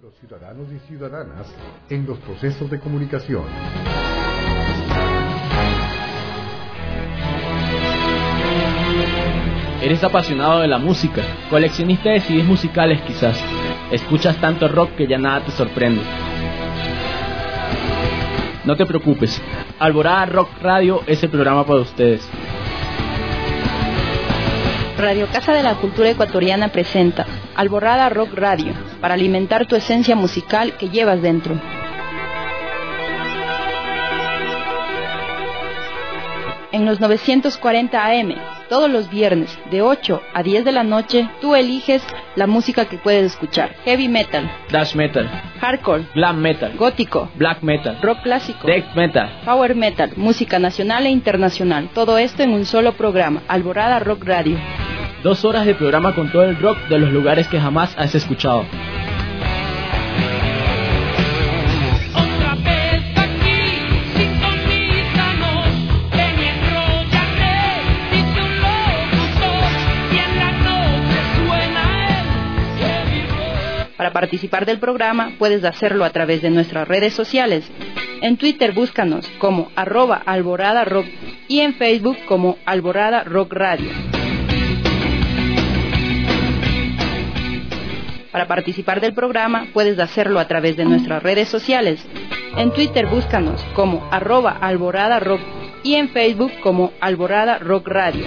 los ciudadanos y ciudadanas en los procesos de comunicación. Eres apasionado de la música, coleccionista de CDs musicales quizás. Escuchas tanto rock que ya nada te sorprende. No te preocupes, Alborada Rock Radio es el programa para ustedes. Radio Casa de la Cultura Ecuatoriana presenta Alborada Rock Radio, para alimentar tu esencia musical que llevas dentro. En los 940 AM, todos los viernes, de 8 a 10 de la noche, tú eliges la música que puedes escuchar. Heavy metal, Thrash metal, hardcore, glam metal, gótico, black metal, rock clásico, death metal, power metal, música nacional e internacional. Todo esto en un solo programa, Alborada Rock Radio. 2 horas de programa con todo el rock de los lugares que jamás has escuchado. Para participar del programa puedes hacerlo a través de nuestras redes sociales. En Twitter búscanos como @alboradarock y en Facebook como Alborada Rock Radio. Para participar del programa puedes hacerlo a través de nuestras redes sociales. En Twitter búscanos como @alboradarock y en Facebook como Alborada Rock Radio.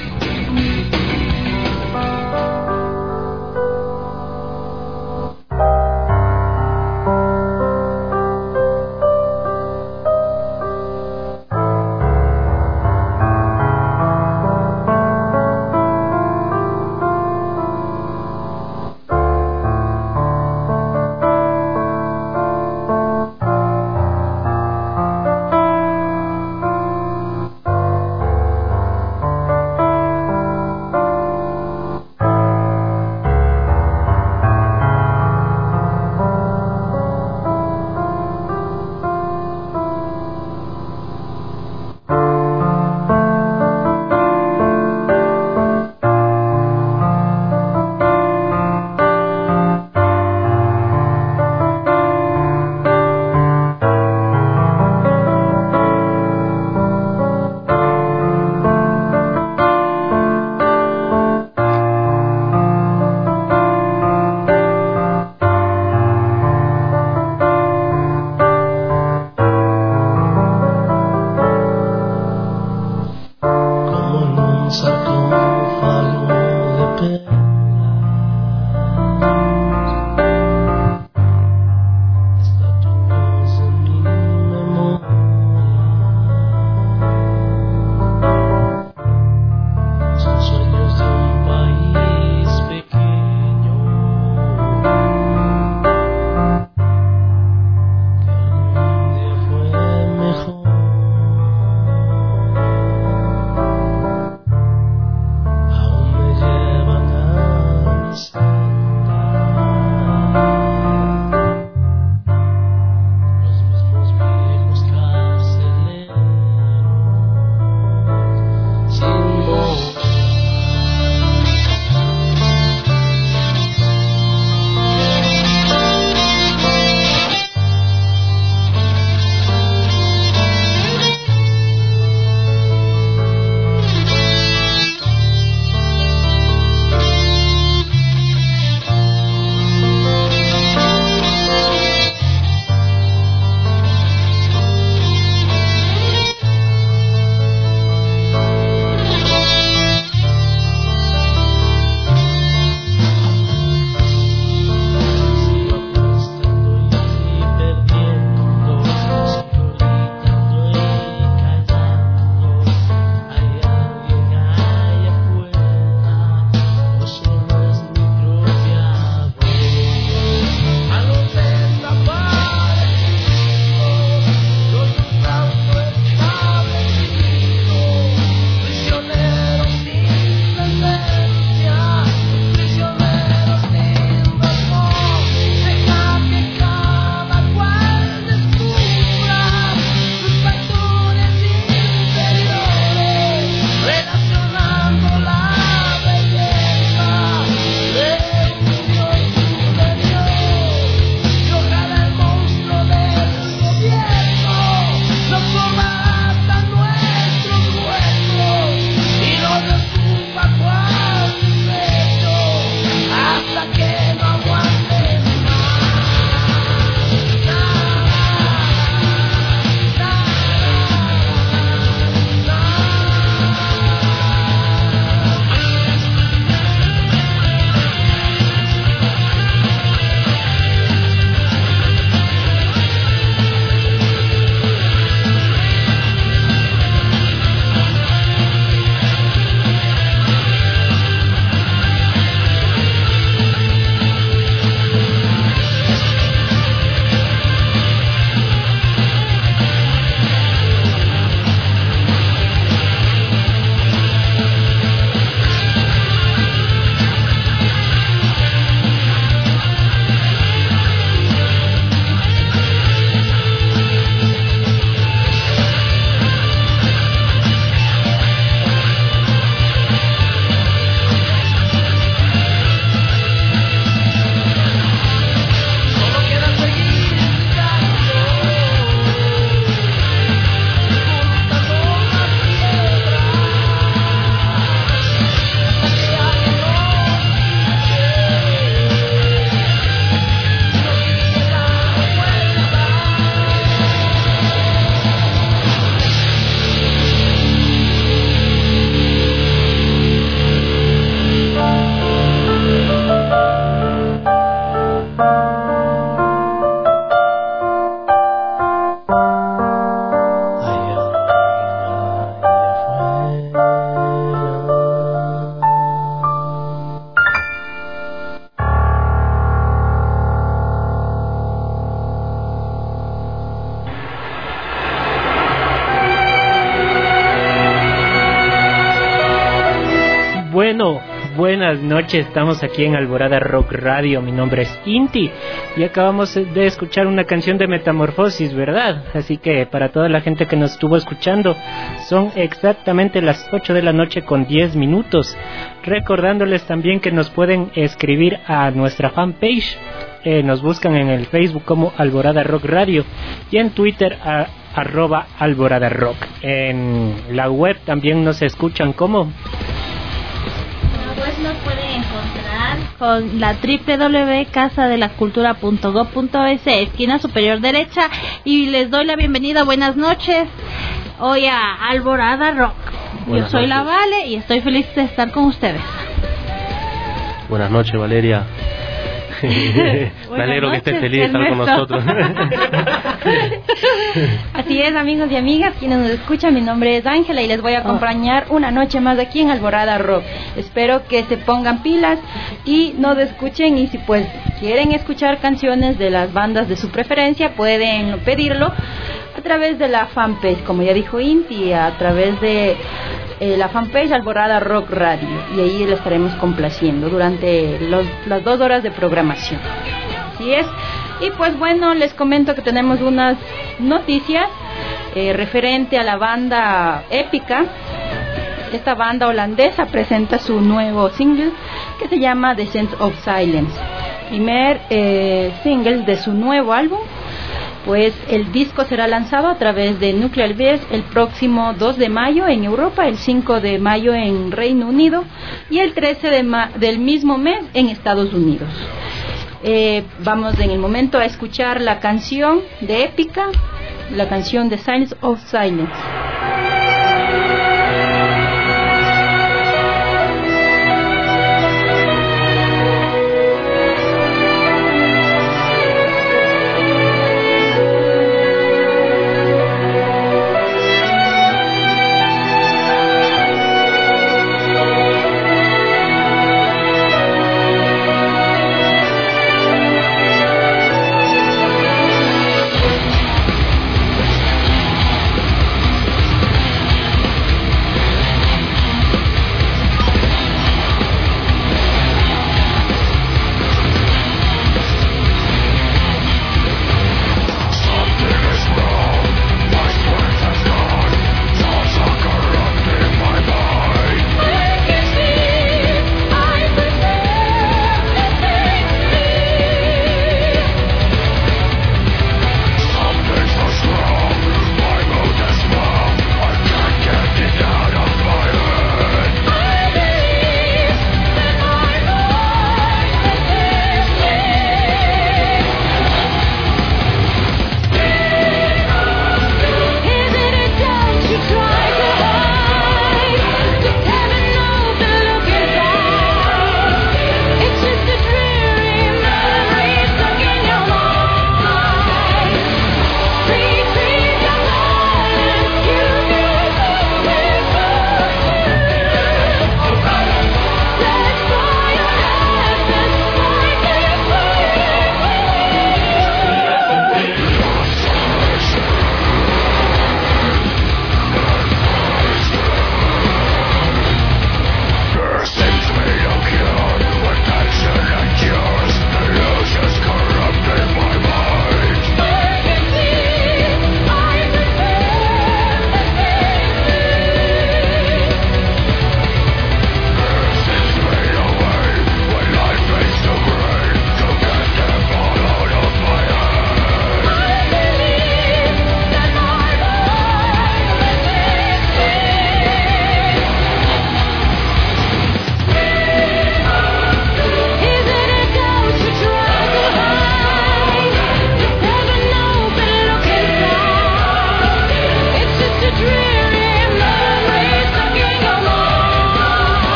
Bueno, buenas noches, estamos aquí en Alborada Rock Radio, mi nombre es Inti y acabamos de escuchar una canción de Metamorfosis, ¿verdad? Así que para toda la gente que nos estuvo escuchando, son exactamente las 8 de la noche con 10 minutos, recordándoles también que nos pueden escribir a nuestra fanpage, nos buscan en el Facebook como Alborada Rock Radio y en Twitter @Alborada Rock. En la web también nos escuchan como... Nos pueden encontrar con la www.casadelacultura.gov.es, esquina superior derecha, y les doy la bienvenida, buenas noches, hoy a Alborada Rock. Yo soy la Vale y estoy feliz de estar con ustedes. Buenas noches, Valeria. Me alegro que estés feliz de estar con nosotros. Así es, amigos y amigas, quienes nos escuchan, mi nombre es Ángela y les voy a acompañar una noche más aquí en Alborada Rock. Espero que se pongan pilas y nos escuchen, y si pues quieren escuchar canciones de las bandas de su preferencia, pueden pedirlo a través de la fanpage, como ya dijo Inti, a través de la fanpage Alborada Rock Radio, y ahí le estaremos complaciendo durante las 2 horas de programación. Así es. Y pues bueno, les comento que tenemos unas noticias referente a la banda Épica. Esta banda holandesa presenta su nuevo single que se llama The Sense of Silence, primer single de su nuevo álbum. Pues el disco será lanzado a través de Nuclear Blast el próximo 2 de mayo en Europa, el 5 de mayo en Reino Unido y el 13 del mismo mes en Estados Unidos. Vamos en el momento a escuchar la canción de Épica, la canción de Sense of Silence.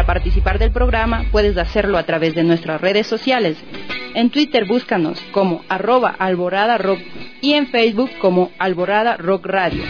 Para participar del programa puedes hacerlo a través de nuestras redes sociales. En Twitter búscanos como @Alborada Rock y en Facebook como Alborada Rock Radio.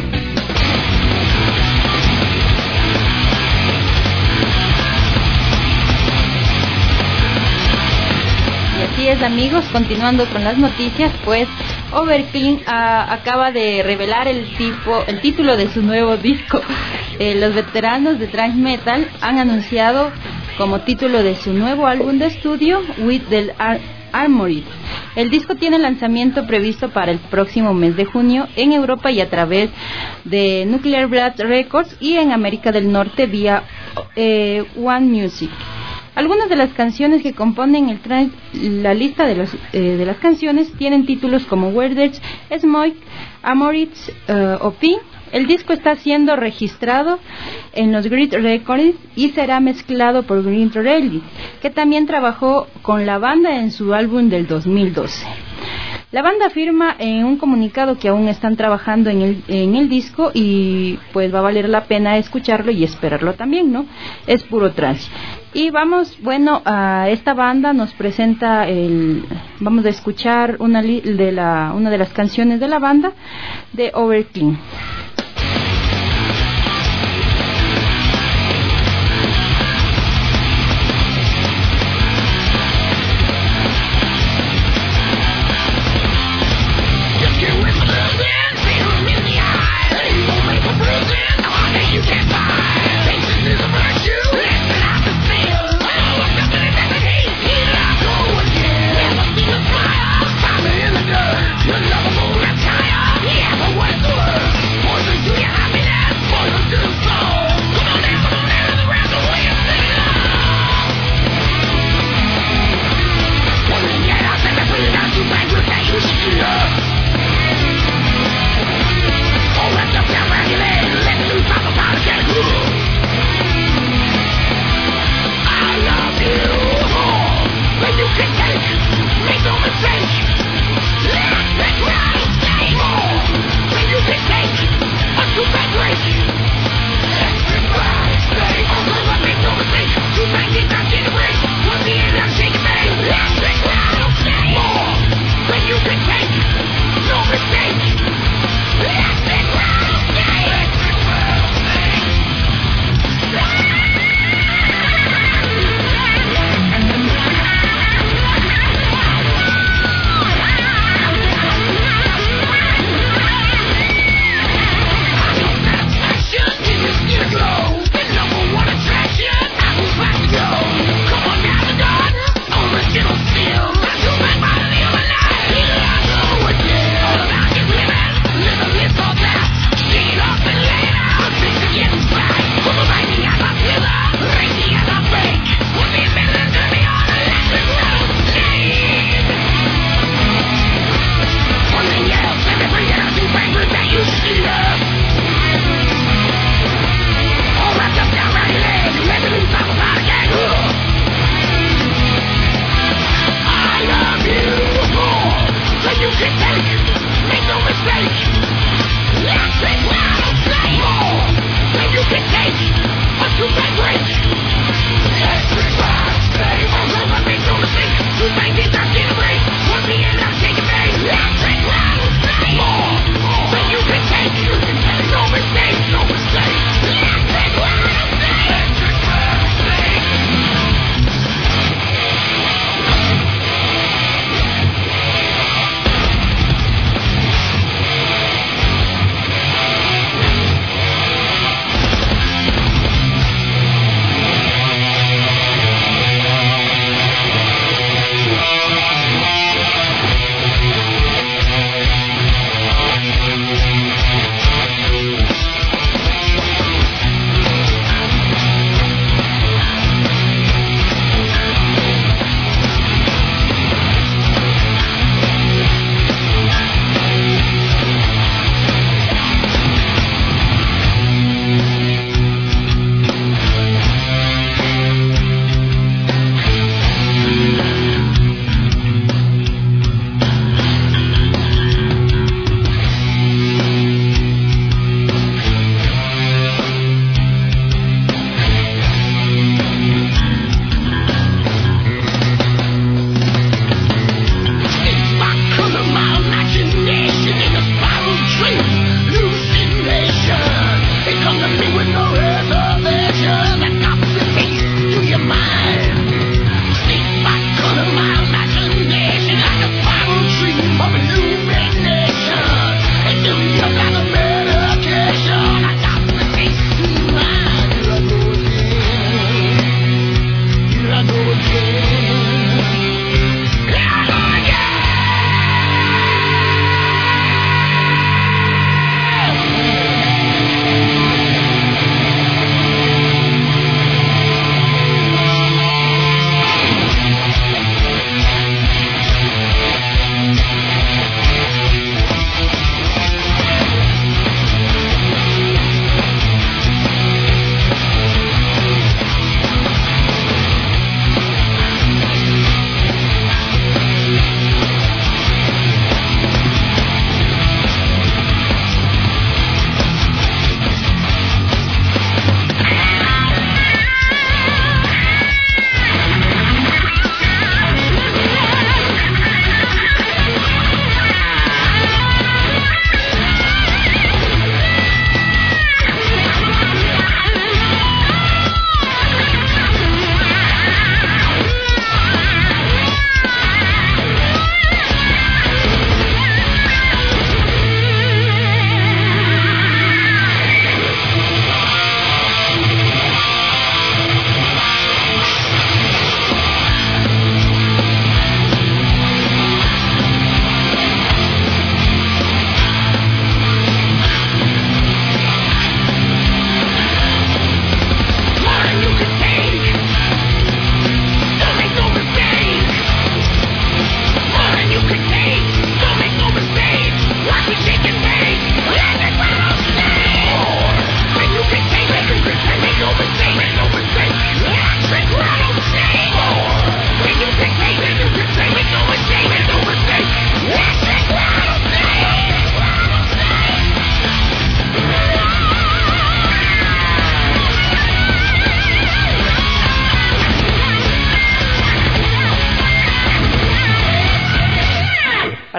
Y así es, amigos, continuando con las noticias, pues Overkill acaba de revelar el título de su nuevo disco. Los veteranos de thrash metal han anunciado como título de su nuevo álbum de estudio With the Armored. El disco tiene lanzamiento previsto para el próximo mes de junio en Europa y a través de Nuclear Blast Records, y en América del Norte vía One Music. Algunas de las canciones que componen la lista de las canciones tienen títulos como Where There's Smoke, Amoritz o P. El disco está siendo registrado en los Grid Records y será mezclado por Green Rally, que también trabajó con la banda en su álbum del 2012. La banda afirma en un comunicado que aún están trabajando en el disco y pues va a valer la pena escucharlo y esperarlo también, ¿no? Es puro trance. Y vamos, a esta banda nos presenta vamos a escuchar una de las canciones de la banda, de Overkill.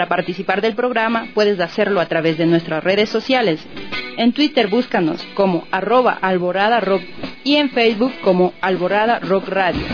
Para participar del programa puedes hacerlo a través de nuestras redes sociales. En Twitter búscanos como @alboradarock y en Facebook como Alborada Rock Radio.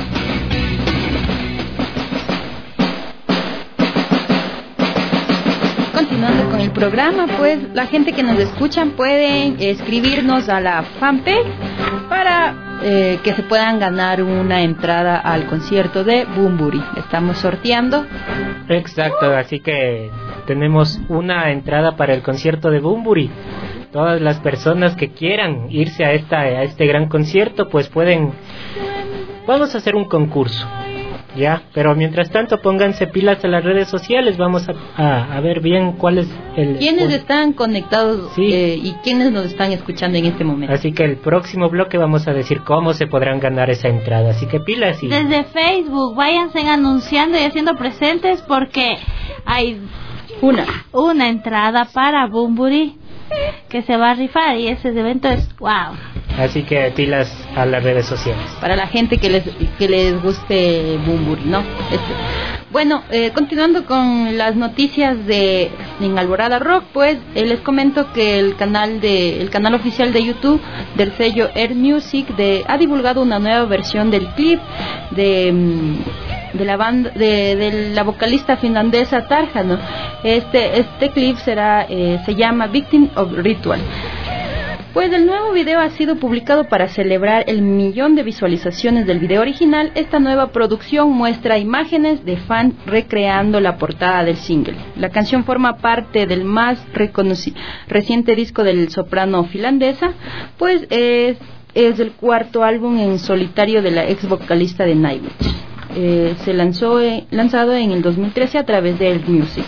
Continuando con el programa, pues la gente que nos escuchan pueden escribirnos a la fanpage para que se puedan ganar una entrada al concierto de Bunbury. Estamos sorteando. Exacto, así que tenemos una entrada para el concierto de Bunbury. Todas las personas que quieran irse a este gran concierto, pues pueden. Vamos a hacer un concurso. Ya, pero mientras tanto pónganse pilas a las redes sociales, vamos a ver bien cuál es quiénes están conectados, sí. Y quiénes nos están escuchando en este momento. Así que el próximo bloque vamos a decir cómo se podrán ganar esa entrada, así que pilas. Desde Facebook, váyanse anunciando y haciendo presentes porque hay una entrada para Bunbury que se va a rifar y ese evento es wow. Así que pilas a las redes sociales. Para la gente que les guste Bunbury, ¿no? Bueno, continuando con las noticias en Alborada Rock, pues les comento que el canal oficial de YouTube del sello Air Music ha divulgado una nueva versión del clip de la banda de la vocalista finlandesa Tarja, ¿no? Este clip se llama Victim of Ritual. Pues el nuevo video ha sido publicado para celebrar el 1.000.000 de visualizaciones del video original. Esta nueva producción muestra imágenes de fans recreando la portada del single. La canción forma parte del más reciente disco del soprano finlandesa, pues es el cuarto álbum en solitario de la ex vocalista de Nightwish. Se lanzado en el 2013 a través de Air Music.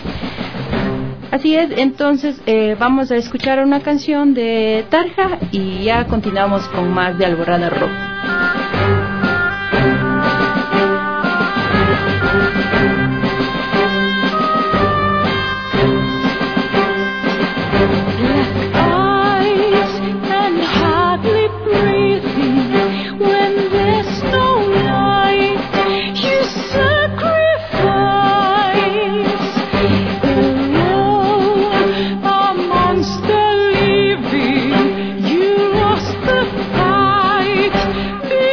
Así es, entonces vamos a escuchar una canción de Tarja y ya continuamos con más de Alborada Rock. Monster leaving, you lost the fight.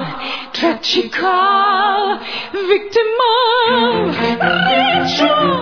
tragical, victim of ritual.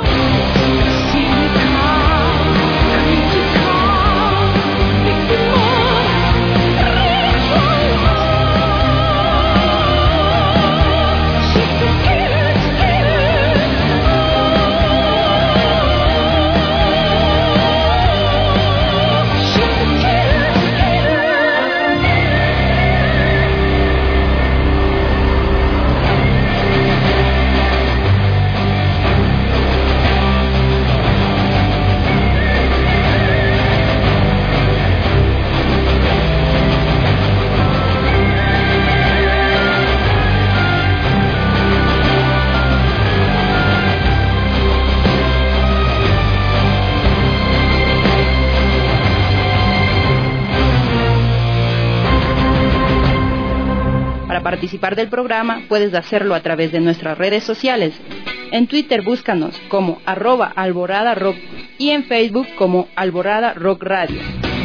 Participar del programa puedes hacerlo a través de nuestras redes sociales. En Twitter búscanos como @alboradarock y en Facebook como Alborada Rock Radio.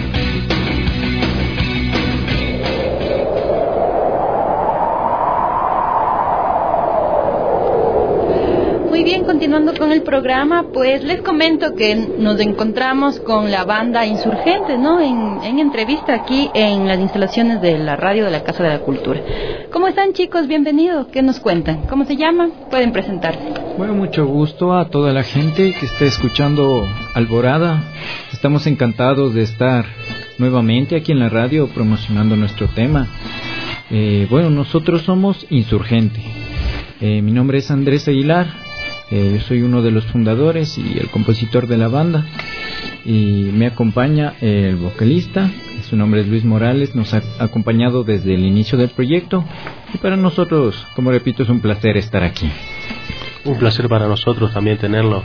Muy bien, continuando con el programa, pues les comento que nos encontramos con la banda Insurgentes, ¿no? En entrevista aquí en las instalaciones de la radio de la Casa de la Cultura. ¿Cómo están, chicos? Bienvenidos. ¿Qué nos cuentan? ¿Cómo se llaman? Pueden presentarse. Bueno, mucho gusto a toda la gente que esté escuchando Alborada. Estamos encantados de estar nuevamente aquí en la radio promocionando nuestro tema. Bueno, nosotros somos Insurgente. Mi nombre es Andrés Aguilar. Yo soy uno de los fundadores y el compositor de la banda, y me acompaña el vocalista, su nombre es Luis Morales, nos ha acompañado desde el inicio del proyecto, y para nosotros, como repito, es un placer estar aquí. Un placer para nosotros también tenerlos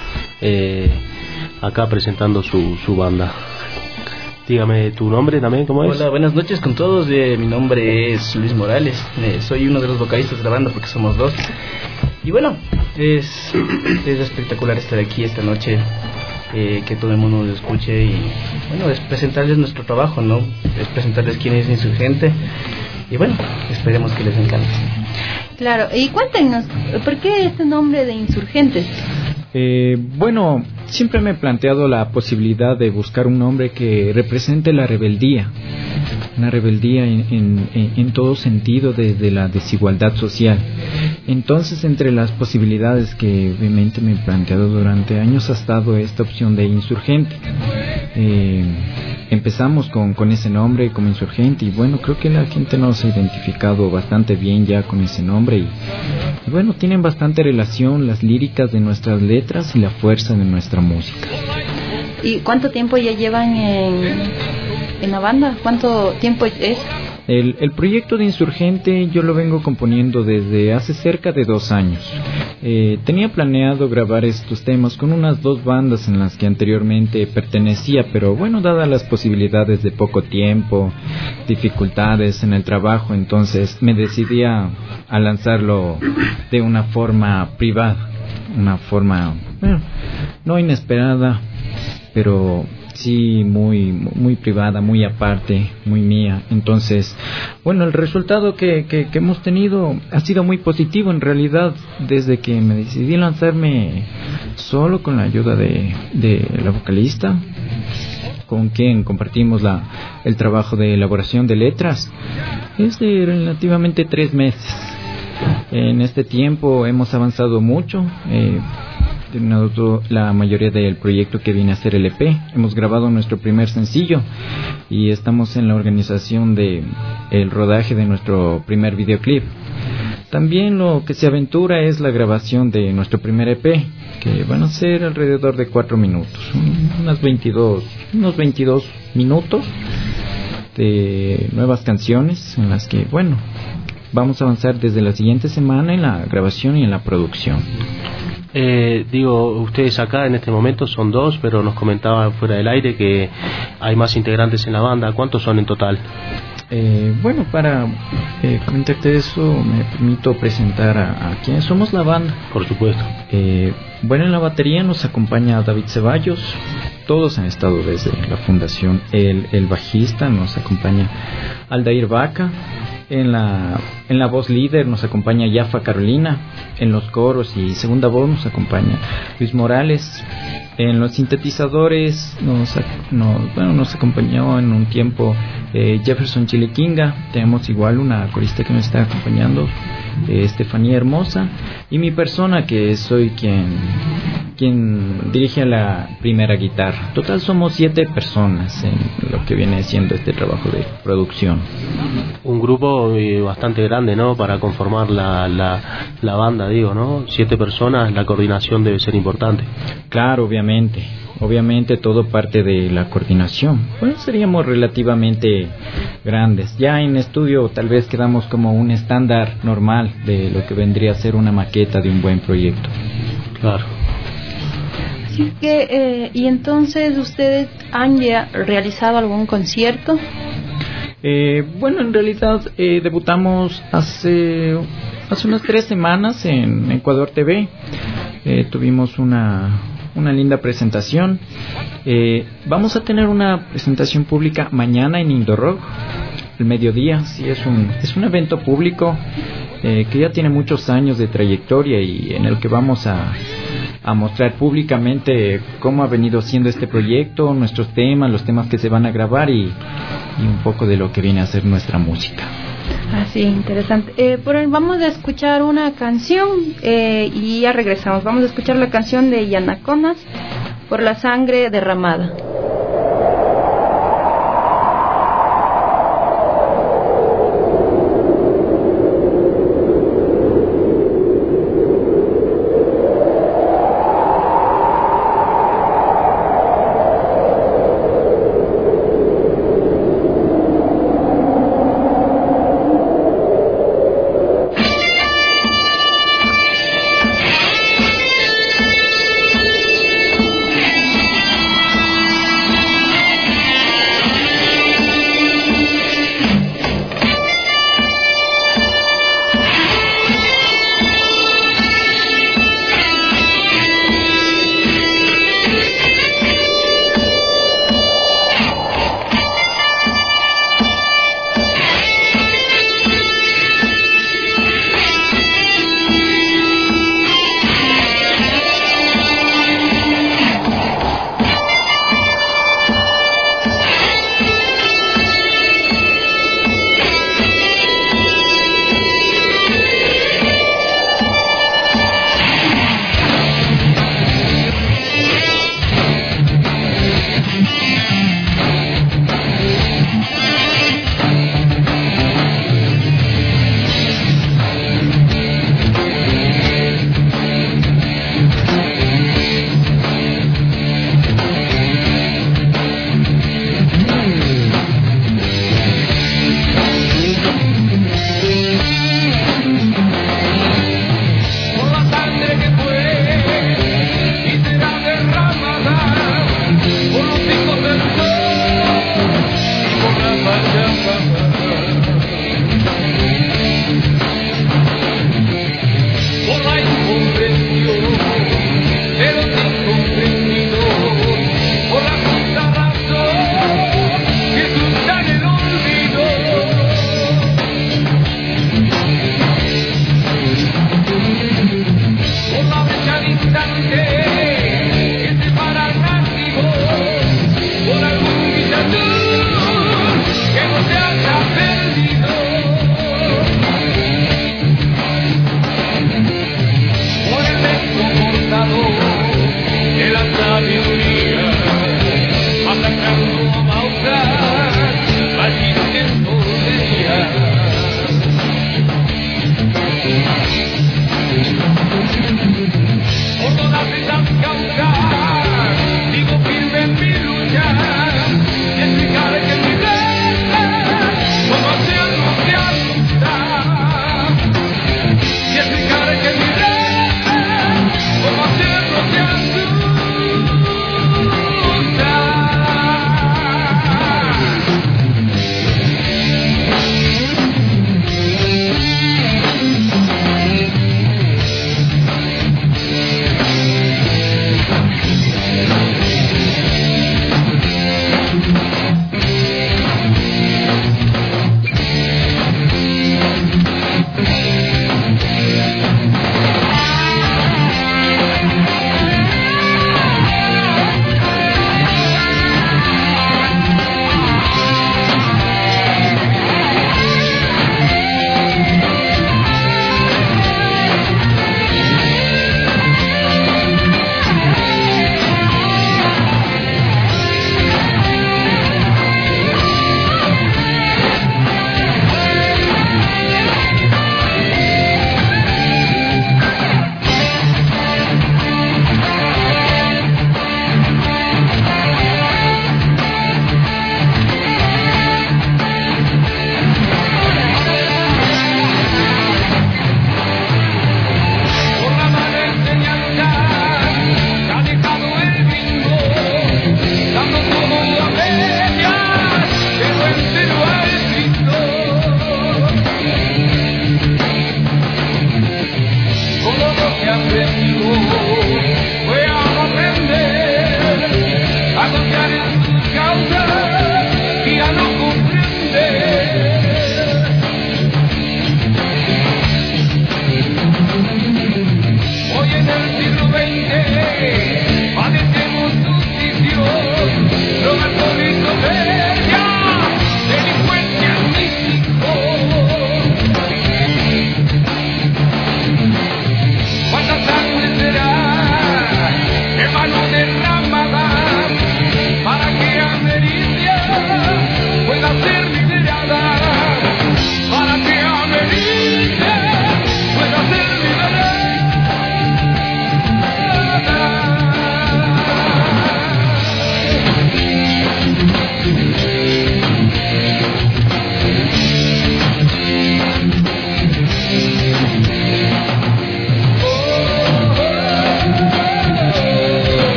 acá presentando su banda. Dígame tu nombre también, ¿cómo es? Hola, buenas noches con todos. Mi nombre es Luis Morales. Soy uno de los vocalistas de la banda porque somos dos. Y bueno, es espectacular estar aquí esta noche, que todo el mundo nos escuche y bueno, es presentarles nuestro trabajo, ¿no? Es presentarles quién es Insurgente y bueno, esperemos que les encante. Claro, y cuéntenos, ¿por qué este nombre de Insurgentes? Bueno, siempre me he planteado la posibilidad de buscar un nombre que represente la rebeldía, una rebeldía en todo sentido, desde la desigualdad social. Entonces, entre las posibilidades que obviamente me he planteado durante años ha estado esta opción de Insurgente. Empezamos con ese nombre, como Insurgente, y bueno, creo que la gente nos ha identificado bastante bien ya con ese nombre, y bueno, tienen bastante relación las líricas de nuestras letras y la fuerza de nuestra música. ¿Y cuánto tiempo ya llevan en la banda? ¿Cuánto tiempo es? El proyecto de Insurgente yo lo vengo componiendo desde hace cerca de 2 años. Tenía planeado grabar estos temas con unas 2 bandas en las que anteriormente pertenecía, pero bueno, dadas las posibilidades de poco tiempo, dificultades en el trabajo, entonces me decidí a lanzarlo de una forma privada, una forma, bueno, no inesperada, pero sí muy privada, muy aparte, muy mía. Entonces, bueno, el resultado que hemos tenido ha sido muy positivo en realidad. Desde que me decidí lanzarme solo con la ayuda de la vocalista, con quien compartimos el trabajo de elaboración de letras, es de relativamente 3 meses. En este tiempo hemos avanzado mucho, terminado la mayoría del proyecto que viene a ser el EP. Hemos grabado nuestro primer sencillo y estamos en la organización de el rodaje de nuestro primer videoclip. También lo que se aventura es la grabación de nuestro primer EP, que van a ser alrededor de 4 minutos, unos 22 minutos de nuevas canciones en las que, bueno, vamos a avanzar desde la siguiente semana en la grabación y en la producción. Ustedes acá en este momento son 2, pero nos comentaban fuera del aire que hay más integrantes en la banda. ¿Cuántos son en total? Bueno, para comentarte eso, me permito presentar a quienes somos la banda. Por supuesto. Bueno, en la batería nos acompaña David Ceballos, todos han estado desde la fundación. El bajista nos acompaña Aldair Vaca. En la voz líder nos acompaña Yafa Carolina. En los coros y segunda voz nos acompaña Luis Morales. En los sintetizadores nos acompañó en un tiempo Jefferson Chilequinga. Tenemos igual una corista que nos está acompañando, Estefanía Hermosa, y mi persona, que soy quien dirige la primera guitarra. Total somos 7 personas en lo que viene siendo este trabajo de producción. Un grupo bastante grande, ¿no? Para conformar la banda, digo, ¿no? 7 personas, la coordinación debe ser importante. Claro, obviamente todo parte de la coordinación. Bueno, seríamos relativamente grandes. Ya en estudio tal vez quedamos como un estándar normal de lo que vendría a ser una maqueta de un buen proyecto. Claro. Así que, y entonces, ¿ustedes han ya realizado algún concierto? Bueno, en realidad debutamos hace unas 3 semanas en Ecuador TV. Tuvimos una linda presentación. Vamos a tener una presentación pública mañana en Indorock, el mediodía. Sí, es un evento público que ya tiene muchos años de trayectoria y en el que vamos a mostrar públicamente cómo ha venido siendo este proyecto, nuestros temas, los temas que se van a grabar y un poco de lo que viene a ser nuestra música. Así, interesante. Vamos a escuchar una canción y ya regresamos. Vamos a escuchar la canción de Yanaconas, Por la sangre derramada.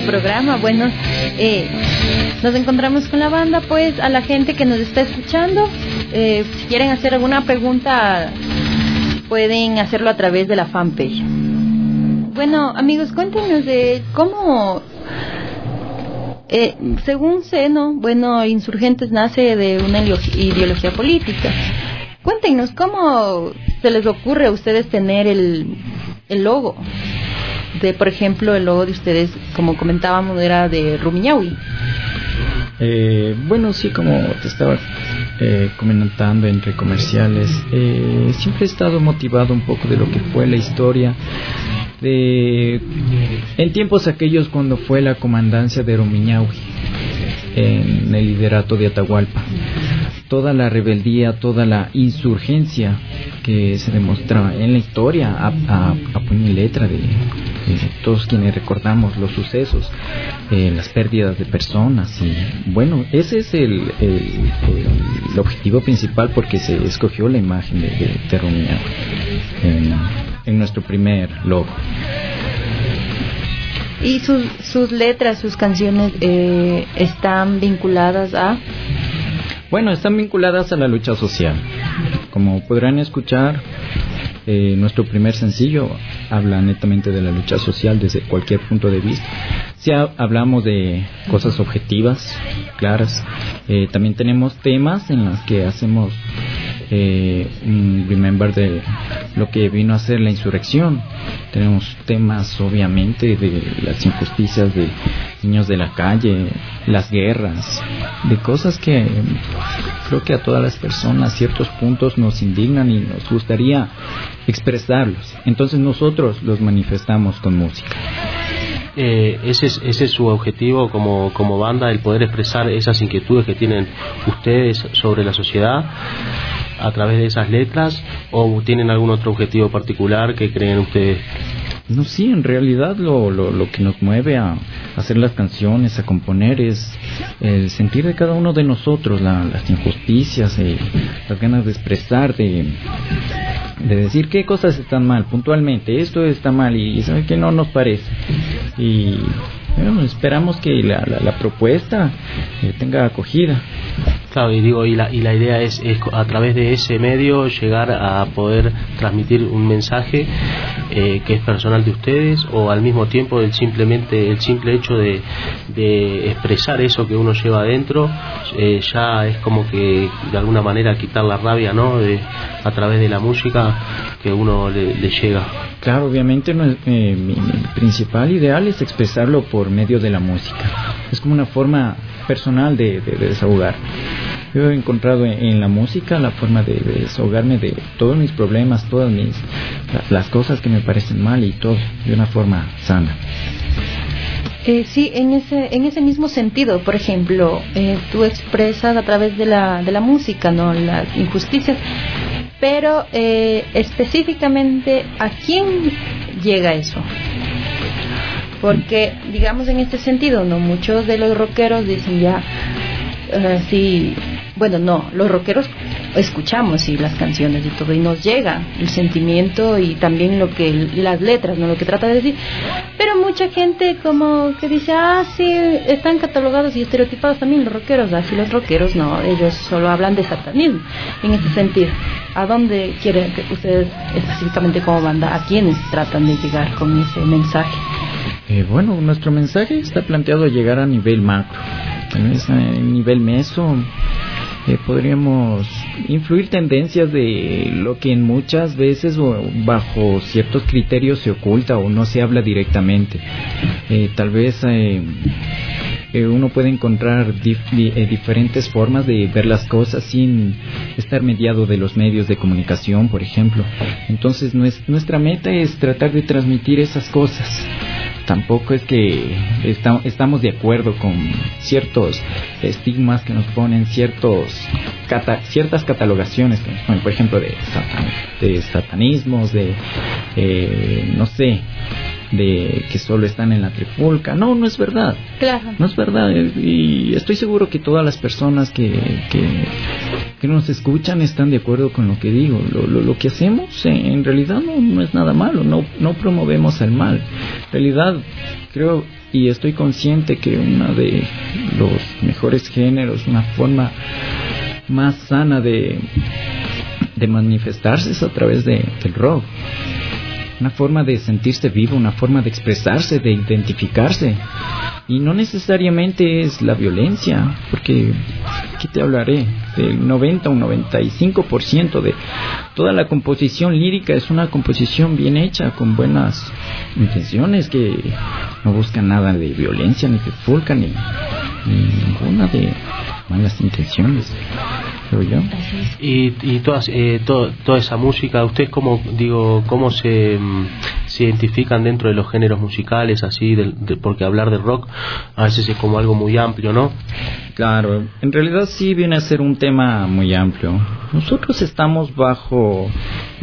programa. Bueno, nos encontramos con la banda, pues a la gente que nos está escuchando, si quieren hacer alguna pregunta, pueden hacerlo a través de la fanpage. Bueno, amigos, cuéntenos de cómo, según sé, ¿no? Bueno, Insurgentes nace de una ideología política. Cuéntenos cómo se les ocurre a ustedes tener el logo. Por ejemplo, el logo de ustedes, como comentábamos, era de Rumiñahui. Bueno, sí, como te estaba comentando entre comerciales, siempre he estado motivado un poco de lo que fue la historia en tiempos aquellos cuando fue la comandancia de Rumiñahui en el liderato de Atahualpa. Toda la rebeldía, toda la insurgencia que se demostraba en la historia a puño y letra de todos quienes recordamos los sucesos, las pérdidas de personas, y bueno, ese es el objetivo principal porque se escogió la imagen de Rumiñahui en nuestro primer logo. ¿Y sus letras, sus canciones están vinculadas a...? Bueno, están vinculadas a la lucha social. Como podrán escuchar, nuestro primer sencillo habla netamente de la lucha social desde cualquier punto de vista. Si hablamos de cosas objetivas, claras, también tenemos temas en los que hacemos un remember de lo que vino a ser la insurrección. Tenemos temas obviamente de las injusticias de niños de la calle, las guerras, de cosas que creo que a todas las personas ciertos puntos nos indignan y nos gustaría expresarlos. Entonces nosotros los manifestamos con música. Ese es su objetivo como banda, el poder expresar esas inquietudes que tienen ustedes sobre la sociedad a través de esas letras, o tienen algún otro objetivo particular que creen ustedes. No, sí, en realidad lo que nos mueve a hacer las canciones, a componer, es el sentir de cada uno de nosotros, las injusticias, las ganas de expresar, de decir qué cosas están mal puntualmente, esto está mal y sabe que no nos parece, y bueno, esperamos que la propuesta tenga acogida. Claro, y la idea es a través de ese medio llegar a poder transmitir un mensaje que es personal de ustedes, o al mismo tiempo el simple hecho de expresar eso que uno lleva adentro, ya es como que de alguna manera quitar la rabia, ¿no? A través de la música que uno le llega. Claro, obviamente mi principal ideal es expresarlo por medio de la música. Es como una forma personal de desahogar. Yo he encontrado en la música la forma de desahogarme de todos mis problemas, todas las cosas que me parecen mal, y todo de una forma sana. Sí, en ese mismo sentido, por ejemplo, tú expresas a través de la música, ¿no?, las injusticias, pero específicamente, ¿a quién llega eso? Porque, digamos, en este sentido, no, muchos de los rockeros dicen ya, sí, bueno, no, los rockeros escuchamos las canciones y todo, y nos llega el sentimiento y también las letras, no, lo que trata de decir, pero mucha gente como que dice, sí, están catalogados y estereotipados también los rockeros, así los rockeros no, ellos solo hablan de satanismo. En ese sentido, ¿a dónde quieren que ustedes específicamente como banda, a quiénes tratan de llegar con ese mensaje? Bueno, nuestro mensaje está planteado a llegar a nivel macro. A nivel meso podríamos influir tendencias de lo que en muchas veces bajo ciertos criterios se oculta o no se habla directamente. Tal vez uno puede encontrar diferentes formas de ver las cosas sin estar mediado de los medios de comunicación, por ejemplo. Entonces nuestra meta es tratar de transmitir esas cosas. Tampoco es que estamos de acuerdo con ciertos estigmas que nos ponen, ciertas catalogaciones que nos ponen, por ejemplo, de satanismos, no sé, de que solo están en la trifulca. No es verdad. Claro. No es verdad. Y estoy seguro que todas las personas que nos escuchan están de acuerdo con lo que digo. Lo que hacemos en realidad no es nada malo. No promovemos el mal. En realidad creo y estoy consciente que uno de los mejores géneros, una forma más sana de manifestarse es a través del rock. Una forma de sentirse vivo, una forma de expresarse, de identificarse. Y no necesariamente es la violencia, porque aquí te hablaré del 90 o 95% de toda la composición lírica es una composición bien hecha, con buenas intenciones, que no busca nada de violencia, ni de fulca, ni ninguna de malas intenciones, creo yo. Y toda esa música, ¿ustedes cómo se identifican dentro de los géneros musicales, así, porque hablar de rock a veces es como algo muy amplio, ¿no? Claro, en realidad sí viene a ser un tema muy amplio. Nosotros estamos bajo,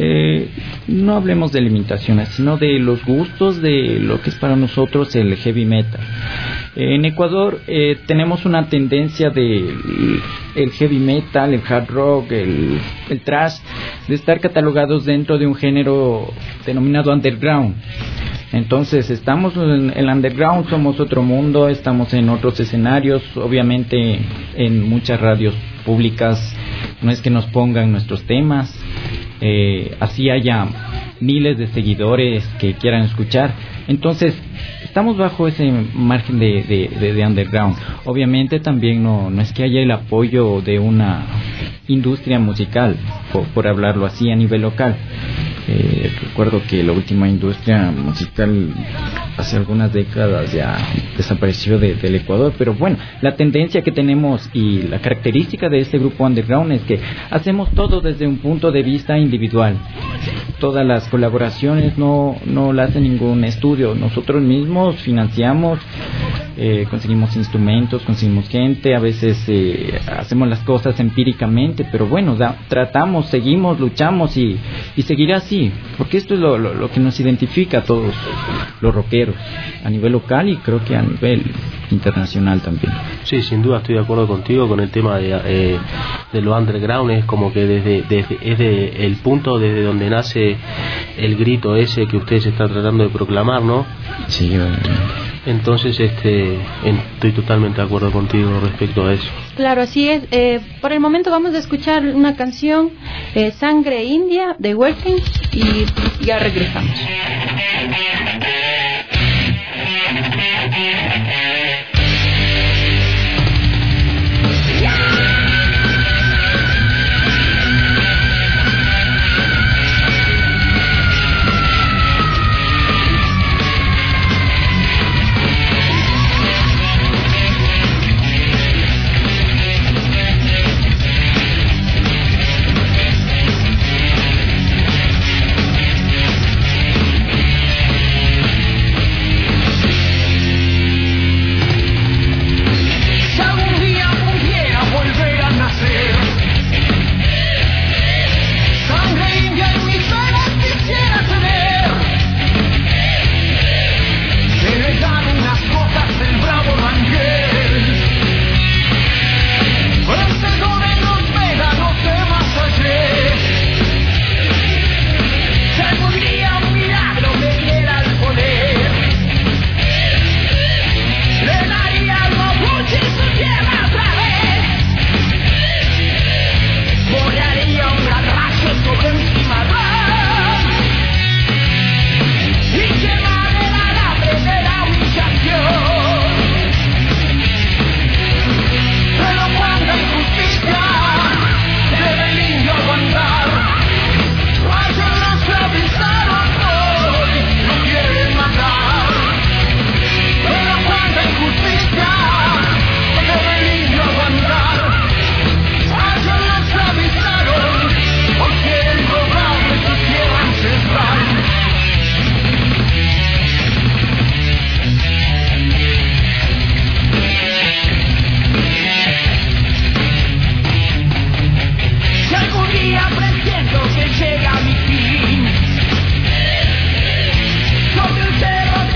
no hablemos de limitaciones, sino de los gustos de lo que es para nosotros el heavy metal. En Ecuador tenemos una tendencia de el heavy metal, el hard rock, el thrash, de estar catalogados dentro de un género denominado underground. Entonces estamos en el underground, somos otro mundo, estamos en otros escenarios, obviamente en muchas radios públicas no es que nos pongan nuestros temas, así haya miles de seguidores que quieran escuchar. Entonces estamos bajo ese margen de underground. Obviamente también no es que haya el apoyo de una industria musical, por hablarlo así, a nivel local. Recuerdo que la última industria musical hace algunas décadas ya desapareció del Ecuador, pero bueno, la tendencia que tenemos y la característica de este grupo underground es que hacemos todo desde un punto de vista individual. Todas las colaboraciones no las hace ningún estudio, nosotros mismos financiamos, conseguimos instrumentos, conseguimos gente, a veces hacemos las cosas empíricamente, pero bueno, tratamos, seguimos, luchamos y seguirá así, porque esto es lo que nos identifica a todos los rockeros a nivel local y creo que a nivel internacional también. Sí, sin duda estoy de acuerdo contigo con el tema de lo underground. Es como que desde el punto desde donde nace el grito ese que ustedes están tratando de proclamar, ¿no? Sí, entonces estoy totalmente de acuerdo contigo respecto a eso. Claro, así es. Por el momento vamos a escuchar una canción, Sangre India, de Working, y ya regresamos. Llega mi fin sobre el cerro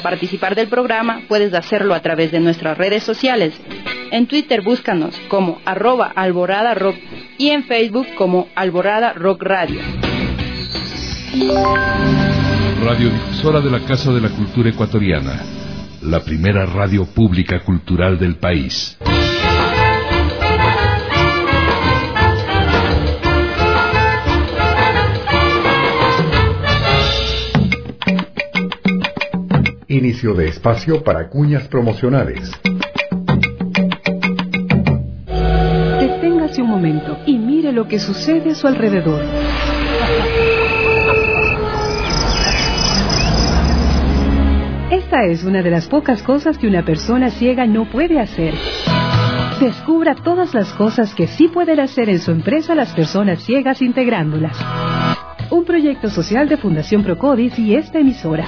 Para participar del programa puedes hacerlo a través de nuestras redes sociales. En Twitter búscanos como @Alborada Rock y en Facebook como Alborada Rock Radio. Radiodifusora de la Casa de la Cultura Ecuatoriana, la primera radio pública cultural del país. Inicio de espacio para cuñas promocionales. Deténgase un momento y mire lo que sucede a su alrededor. Esta es una de las pocas cosas que una persona ciega no puede hacer. Descubra todas las cosas que sí pueden hacer en su empresa las personas ciegas integrándolas. Un proyecto social de Fundación Procodis y esta emisora.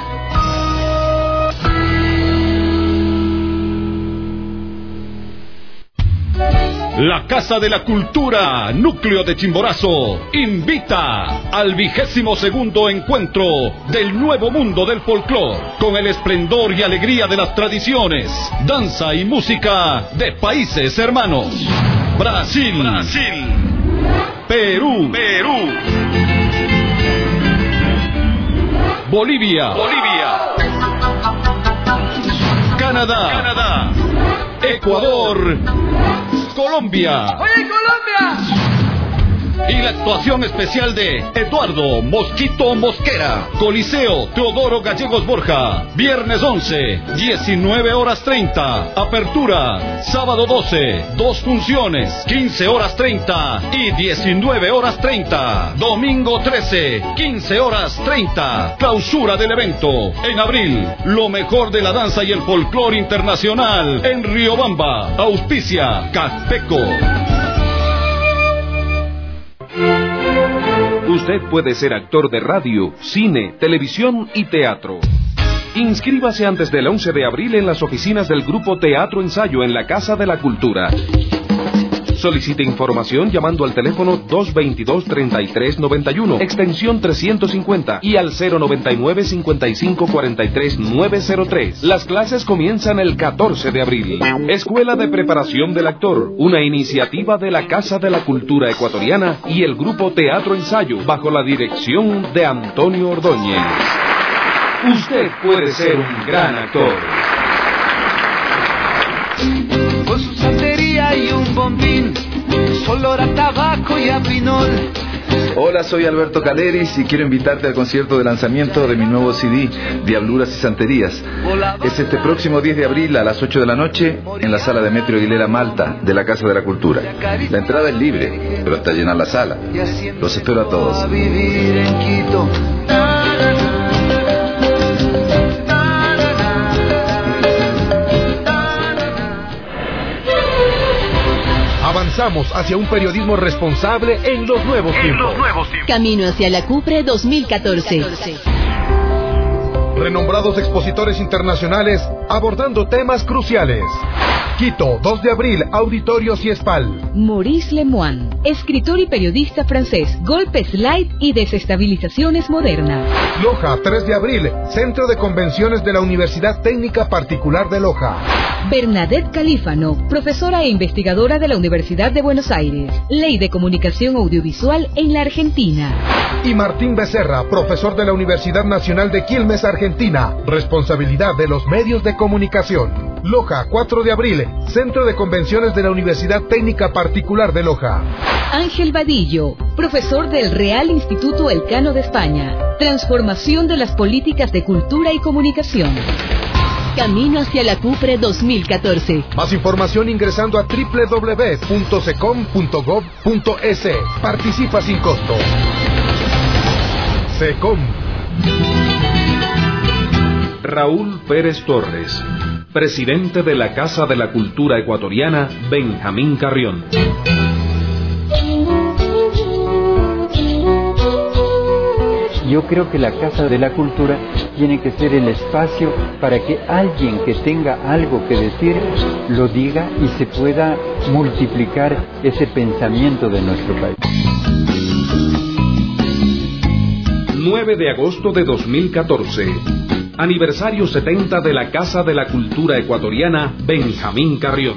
La Casa de la Cultura, núcleo de Chimborazo, invita al 22º encuentro del Nuevo Mundo del Folclor, con el esplendor y alegría de las tradiciones, danza y música de países hermanos. Brasil, Perú, Bolivia, Canadá, Ecuador, Colombia. ¡Oye, Colombia! Y la actuación especial de Eduardo Mosquito Mosquera, Coliseo Teodoro Gallegos Borja, viernes 11, 19:30, apertura, sábado 12, 2 funciones, 15:30 y 19:30, domingo 13, 15:30, clausura del evento. En abril, lo mejor de la danza y el folclor internacional en Riobamba, auspicia Cafeco. Usted puede ser actor de radio, cine, televisión y teatro. Inscríbase antes del 11 de abril en las oficinas del Grupo Teatro Ensayo en la Casa de la Cultura. Solicite información llamando al teléfono 222-3391, extensión 350 y al 099-5543-903. Las clases comienzan el 14 de abril. Escuela de Preparación del Actor, una iniciativa de la Casa de la Cultura Ecuatoriana y el Grupo Teatro Ensayo, bajo la dirección de Antonio Ordóñez. Usted puede ser un gran actor. Con su santería y un bombín, olor a tabaco y a pinol. Hola, soy Alberto Caleris y quiero invitarte al concierto de lanzamiento de mi nuevo CD, Diabluras y Santerías. Es este próximo 10 de abril a las 8 de la noche en la sala de Metro Aguilera Malta de la Casa de la Cultura. La entrada es libre, pero hasta llenar la sala. Los espero a todos. Avanzamos hacia un periodismo responsable en los nuevos tiempos. Camino hacia la Cupre 2014. Renombrados expositores internacionales abordando temas cruciales. Quito, 2 de abril, Auditorio Ciespal. Maurice Lemoine, escritor y periodista francés, golpes light y desestabilizaciones modernas. Loja, 3 de abril, Centro de Convenciones de la Universidad Técnica Particular de Loja. Bernadette Calífano, profesora e investigadora de la Universidad de Buenos Aires, Ley de Comunicación Audiovisual en la Argentina. Y Martín Becerra, profesor de la Universidad Nacional de Quilmes, Argentina, responsabilidad de los medios de comunicación. Loja, 4 de abril, Centro de Convenciones de la Universidad Técnica Particular de Loja. Ángel Vadillo, profesor del Real Instituto Elcano de España, transformación de las políticas de cultura y comunicación. Camino hacia la Cupre 2014. Más información ingresando a www.secom.gov.es. Participa sin costo. Secom. Raúl Pérez Torres, presidente de la Casa de la Cultura Ecuatoriana, Benjamín Carrión. Yo creo que la Casa de la Cultura tiene que ser el espacio para que alguien que tenga algo que decir lo diga y se pueda multiplicar ese pensamiento de nuestro país. 9 de agosto de 2014. Aniversario 70 de la Casa de la Cultura Ecuatoriana Benjamín Carrión.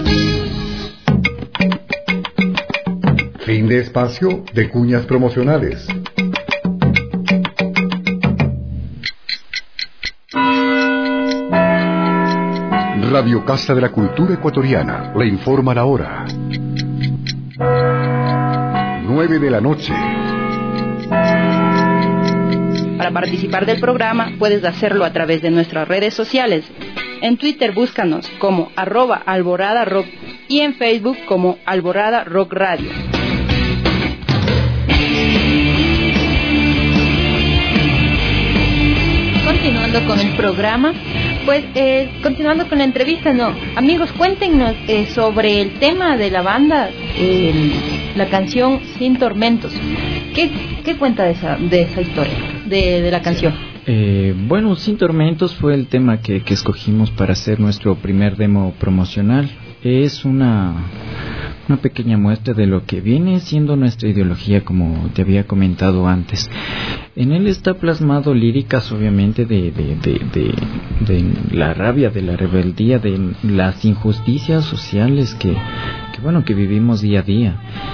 Fin de espacio de cuñas promocionales. Radio Casa de la Cultura Ecuatoriana le informa la hora. 9 de la noche. Para participar del programa puedes hacerlo a través de nuestras redes sociales. En Twitter búscanos como @alboradarock y en Facebook como Alborada Rock Radio. Continuando con el programa, pues continuando con la entrevista, amigos, cuéntenos sobre el tema de la banda, la canción Sin Tormentos. ¿Qué cuenta de esa historia, de la canción? Bueno, Sin Tormentos fue el tema que escogimos para hacer nuestro primer demo promocional. Es una pequeña muestra de lo que viene siendo nuestra ideología, como te había comentado antes. En él está plasmado líricas, obviamente, de la rabia, de la rebeldía, de las injusticias sociales que vivimos día a día.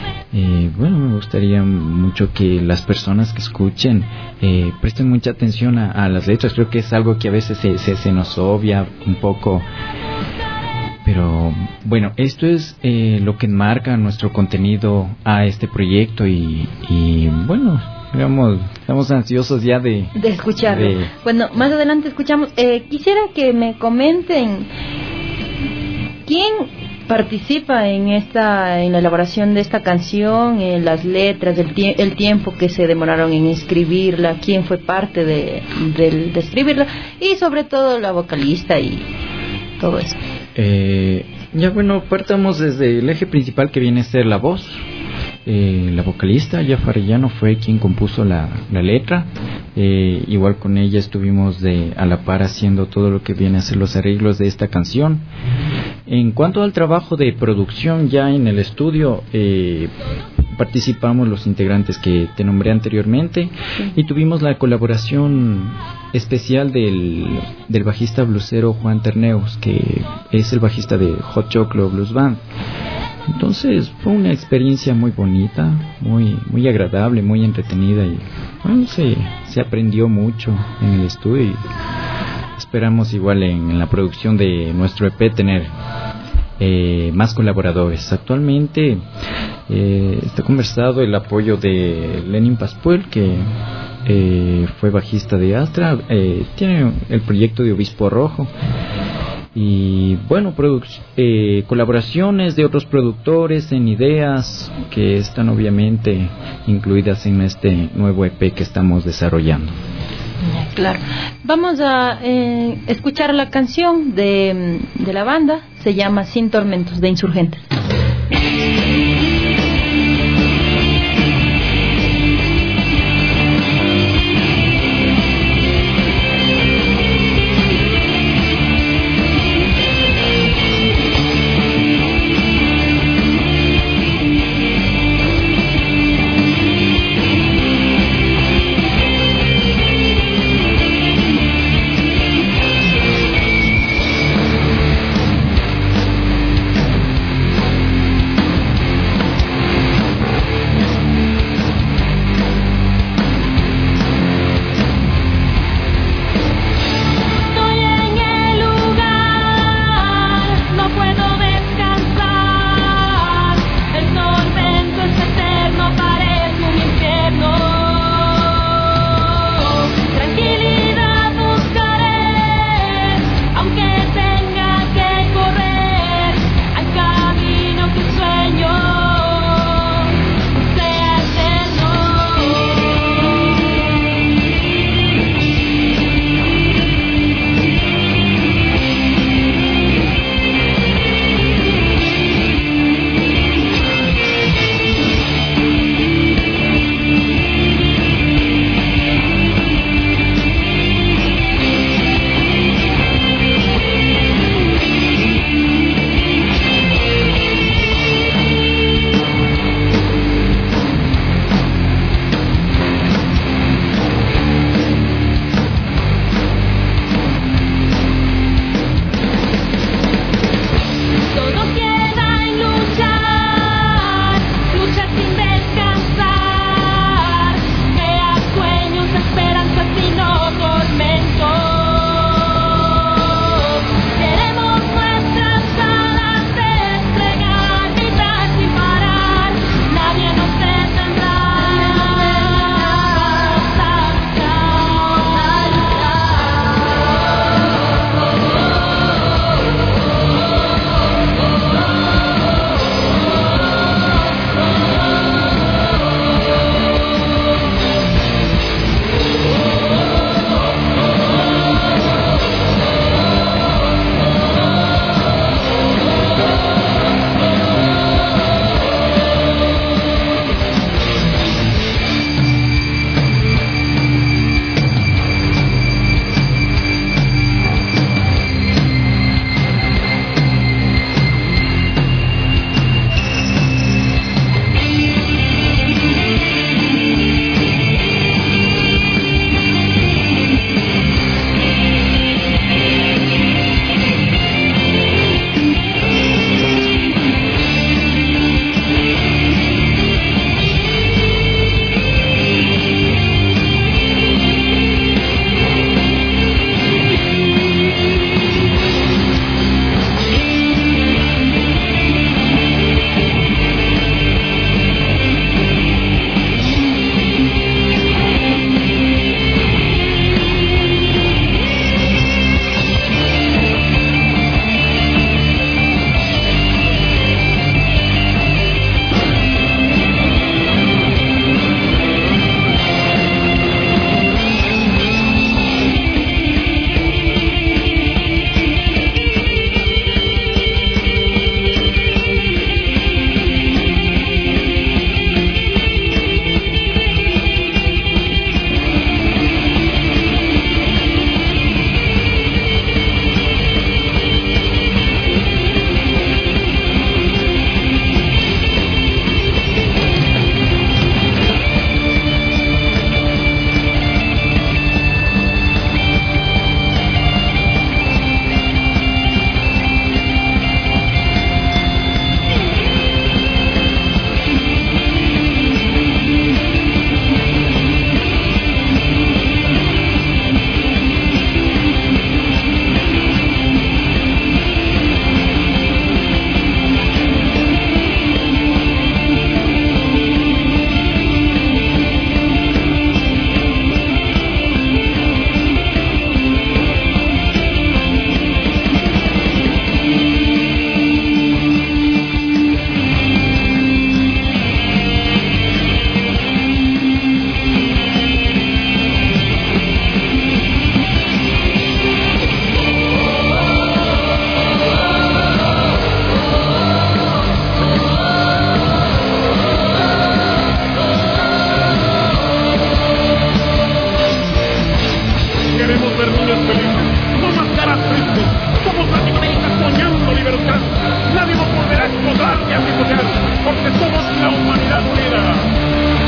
Me gustaría mucho que las personas que escuchen presten mucha atención a las letras. Creo que es algo que a veces se nos obvia un poco. Pero bueno, esto es lo que enmarca nuestro contenido a este proyecto y bueno, digamos, estamos ansiosos ya de escucharlo. Bueno, más adelante escuchamos. Quisiera que me comenten quién participa en la elaboración de esta canción, las letras, el tiempo que se demoraron en escribirla, quién fue parte de escribirla y sobre todo la vocalista y todo eso. Partamos desde el eje principal, que viene a ser la voz. La vocalista Yafa Arellano fue quien compuso la letra. Igual con ella estuvimos a la par haciendo todo lo que viene a ser los arreglos de esta canción. En cuanto al trabajo de producción, ya en el estudio participamos los integrantes que te nombré anteriormente, y tuvimos la colaboración especial del bajista blusero Juan Terneus, que es el bajista de Hot Choclo Blues Band. Entonces fue una experiencia muy bonita, muy agradable, muy entretenida, y bueno, se aprendió mucho en el estudio, y esperamos igual en la producción de nuestro EP tener más colaboradores. Actualmente está conversado el apoyo de Lenin Pascual, que fue bajista de Astra, tiene el proyecto de Obispo Rojo, y bueno, colaboraciones de otros productores en ideas que están obviamente incluidas en este nuevo EP que estamos desarrollando. Claro. Vamos a escuchar la canción de la banda, se llama Sin Tormentos, de Insurgentes. Familia Sindical, porque somos la humanidad unida.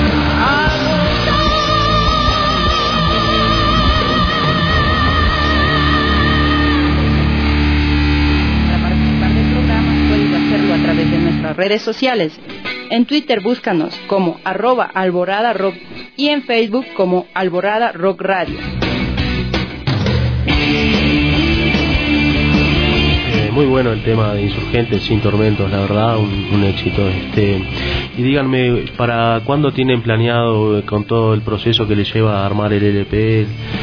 A través de nuestras redes sociales. En Twitter búscanos como @Alborada Rock y en Facebook como Alborada Rock Radio. Muy bueno el tema de Insurgentes sin tormentos, la verdad, un éxito. Y díganme, ¿para cuándo tienen planeado, con todo el proceso que les lleva a armar el LP,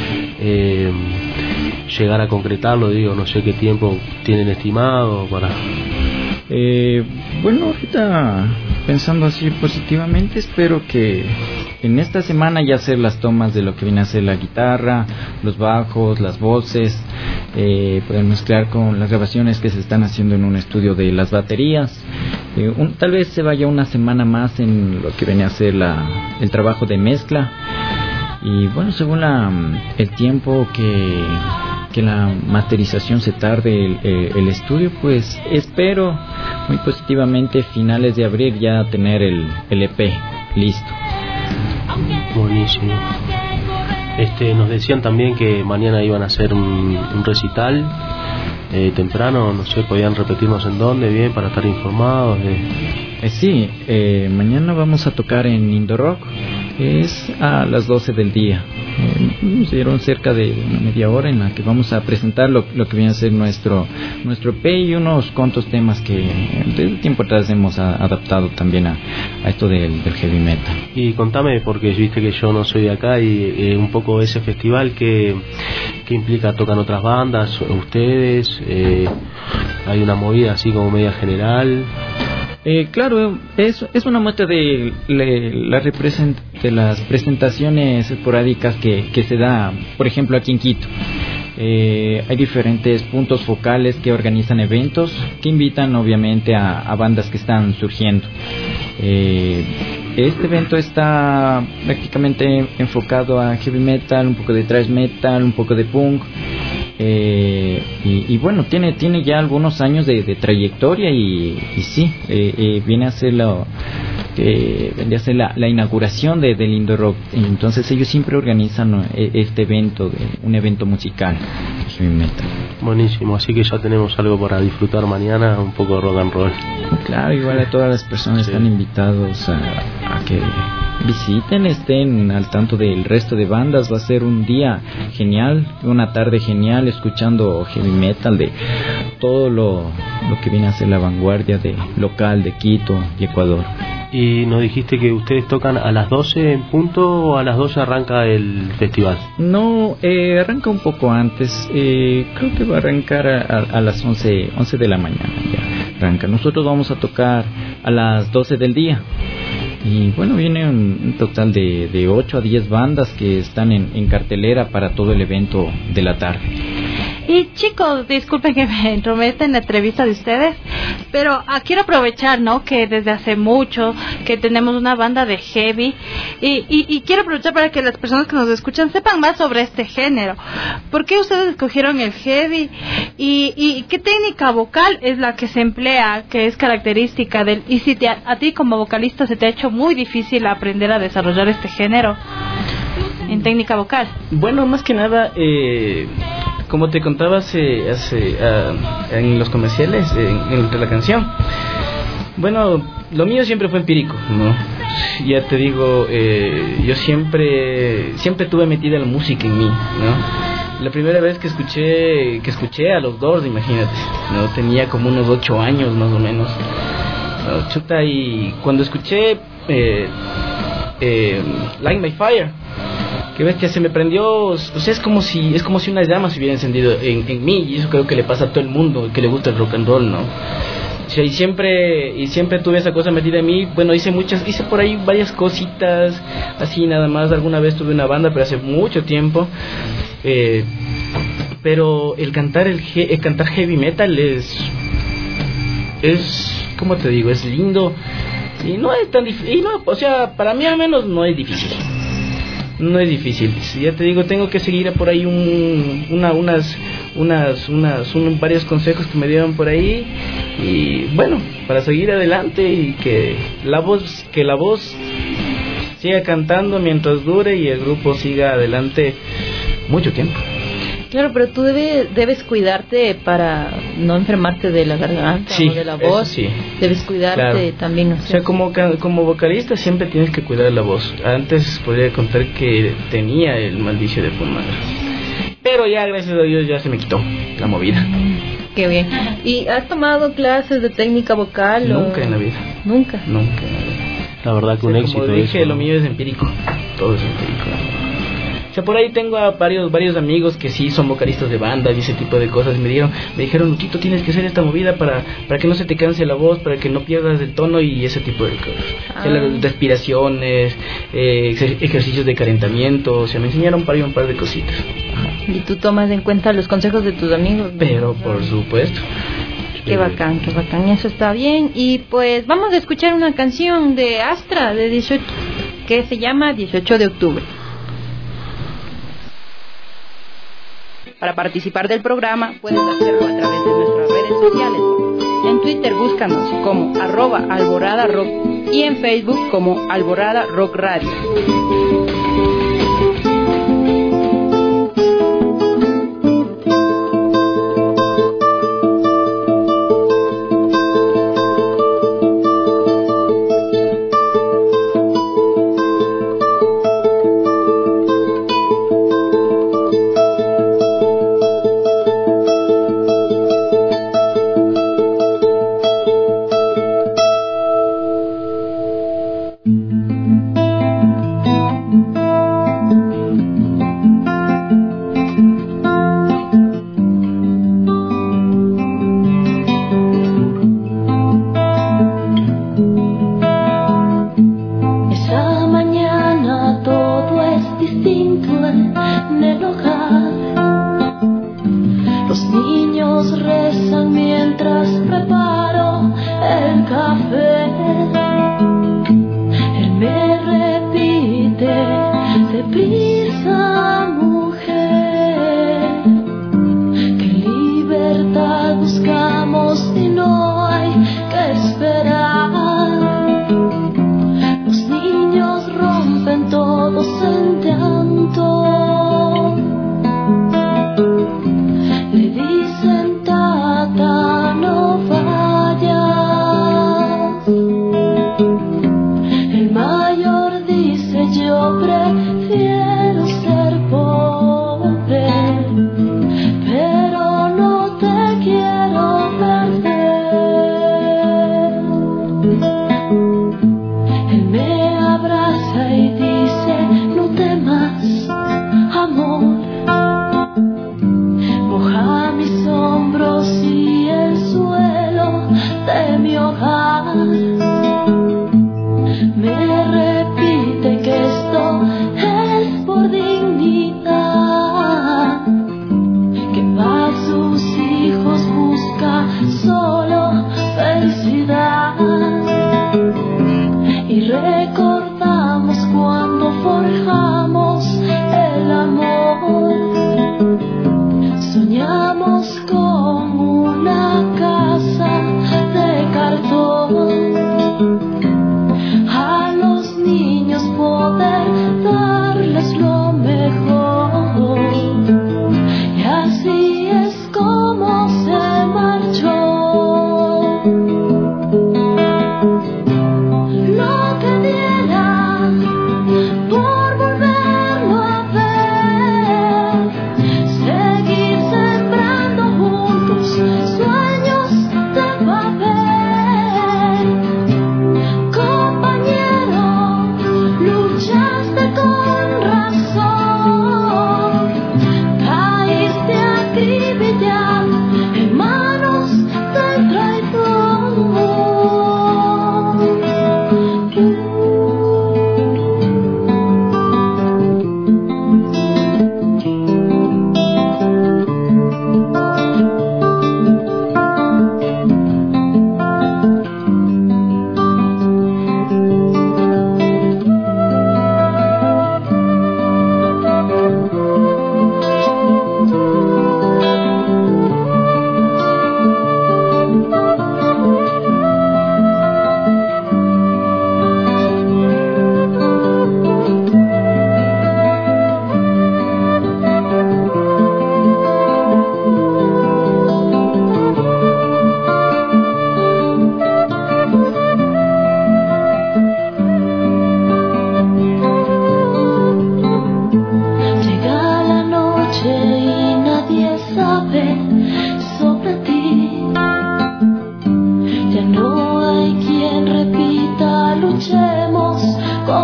llegar a concretarlo? Digo, no sé qué tiempo tienen estimado para... Bueno, ahorita pensando así positivamente, espero que en esta semana ya hacer las tomas de lo que viene a ser la guitarra, los bajos, las voces, poder mezclar con las grabaciones que se están haciendo en un estudio de las baterías. Tal vez se vaya una semana más en lo que viene a ser el trabajo de mezcla. Y bueno, según el tiempo que la masterización se tarde el estudio, pues espero muy positivamente finales de abril ya tener el EP listo. Buenísimo. Nos decían también que mañana iban a hacer un recital temprano, no sé, podían repetirnos en dónde, bien, para estar informados Sí, mañana vamos a tocar en Indorock, es a las 12 del día. Nos dieron cerca de una media hora en la que vamos a presentar lo que viene a ser nuestro EP y unos cuantos temas que desde tiempo atrás hemos adaptado también a esto del heavy metal. Y contame, porque viste que yo no soy de acá, y un poco ese festival que implica, tocan otras bandas, ustedes, hay una movida así como media general. Claro, es una muestra de las presentaciones esporádicas que se da, por ejemplo, aquí en Quito. Hay diferentes puntos focales que organizan eventos que invitan obviamente a bandas que están surgiendo. Este evento está prácticamente enfocado a heavy metal, un poco de thrash metal, un poco de punk. Y bueno, tiene ya algunos años de trayectoria y sí, viene a ser la inauguración del Indorock. Entonces ellos siempre organizan este evento, un evento musical heavy metal. Buenísimo, así que ya tenemos algo para disfrutar mañana, un poco de rock and roll. Claro, igual a todas las personas están invitados a que visiten, estén al tanto del resto de bandas. Va a ser un día genial, una tarde genial, escuchando heavy metal de todo lo que viene a ser la vanguardia local de Quito y Ecuador. Y nos dijiste que ustedes tocan a las 12 en punto, o a las 12 arranca el festival. No, arranca un poco antes, creo que va a arrancar a las 11 de la mañana ya arranca. Nosotros vamos a tocar a las 12 del día. Y bueno, viene un total de 8 a 10 bandas que están en cartelera para todo el evento de la tarde. Y chicos, disculpen que me entrometa en la entrevista de ustedes, pero quiero aprovechar, ¿no?, que desde hace mucho que tenemos una banda de heavy y quiero aprovechar para que las personas que nos escuchan sepan más sobre este género. ¿Por qué ustedes escogieron el heavy? ¿Y qué técnica vocal es la que se emplea, que es característica del... Y si a ti como vocalista se te ha hecho muy difícil aprender a desarrollar este género en técnica vocal? Bueno, más que nada... como te contaba en los comerciales, entre la canción, bueno, lo mío siempre fue empírico, ¿no? Ya te digo, yo siempre tuve metida la música en mí, ¿no? La primera vez que escuché a los Doors, imagínate, ¿no? Tenía como unos 8 años más o menos, ¿no? Chuta, y cuando escuché Light My Fire, qué bestia, se me prendió, o sea, es como si una llama se hubiera encendido en mí, y eso creo que le pasa a todo el mundo que le gusta el rock and roll, ¿no? O sea, y siempre tuve esa cosa metida en mí. Bueno, hice por ahí varias cositas, así nada más. Alguna vez tuve una banda, pero hace mucho tiempo. Pero el cantar heavy metal es, ¿cómo te digo? Es lindo y no es tan difícil. O sea, para mí al menos no es difícil. No es difícil, ya te digo, tengo que seguir por ahí unas varios consejos que me dieron por ahí, y bueno, para seguir adelante y que la voz siga cantando mientras dure y el grupo siga adelante mucho tiempo. Claro, pero tú debes cuidarte para no enfermarte de la garganta o de la voz. Sí. Debes cuidarte también. O sea, como vocalista siempre tienes que cuidar la voz. Antes podría contar que tenía el mal vicio de fumar, pero ya, gracias a Dios, ya se me quitó la movida. Qué bien. ¿Y has tomado clases de técnica vocal? Nunca en la vida. Nunca en la vida. La verdad que un éxito. Como dije, eso, lo mío es empírico. Todo es empírico. O sea, por ahí tengo a varios amigos que sí son vocalistas de bandas y ese tipo de cosas. Me dijeron, Luchito, tienes que hacer esta movida para que no se te canse la voz, para que no pierdas el tono y ese tipo de cosas. O sea, las respiraciones, ejercicios de calentamiento. O sea, me enseñaron un par de cositas. ¿Y tú tomas en cuenta los consejos de tus amigos? Pero por supuesto. Qué bacán, eso está bien. Y pues vamos a escuchar una canción de Astra de 18, que se llama 18 de octubre. Para participar del programa puedes hacerlo a través de nuestras redes sociales. En Twitter búscanos como @Alborada Rock y en Facebook como Alborada Rock Radio.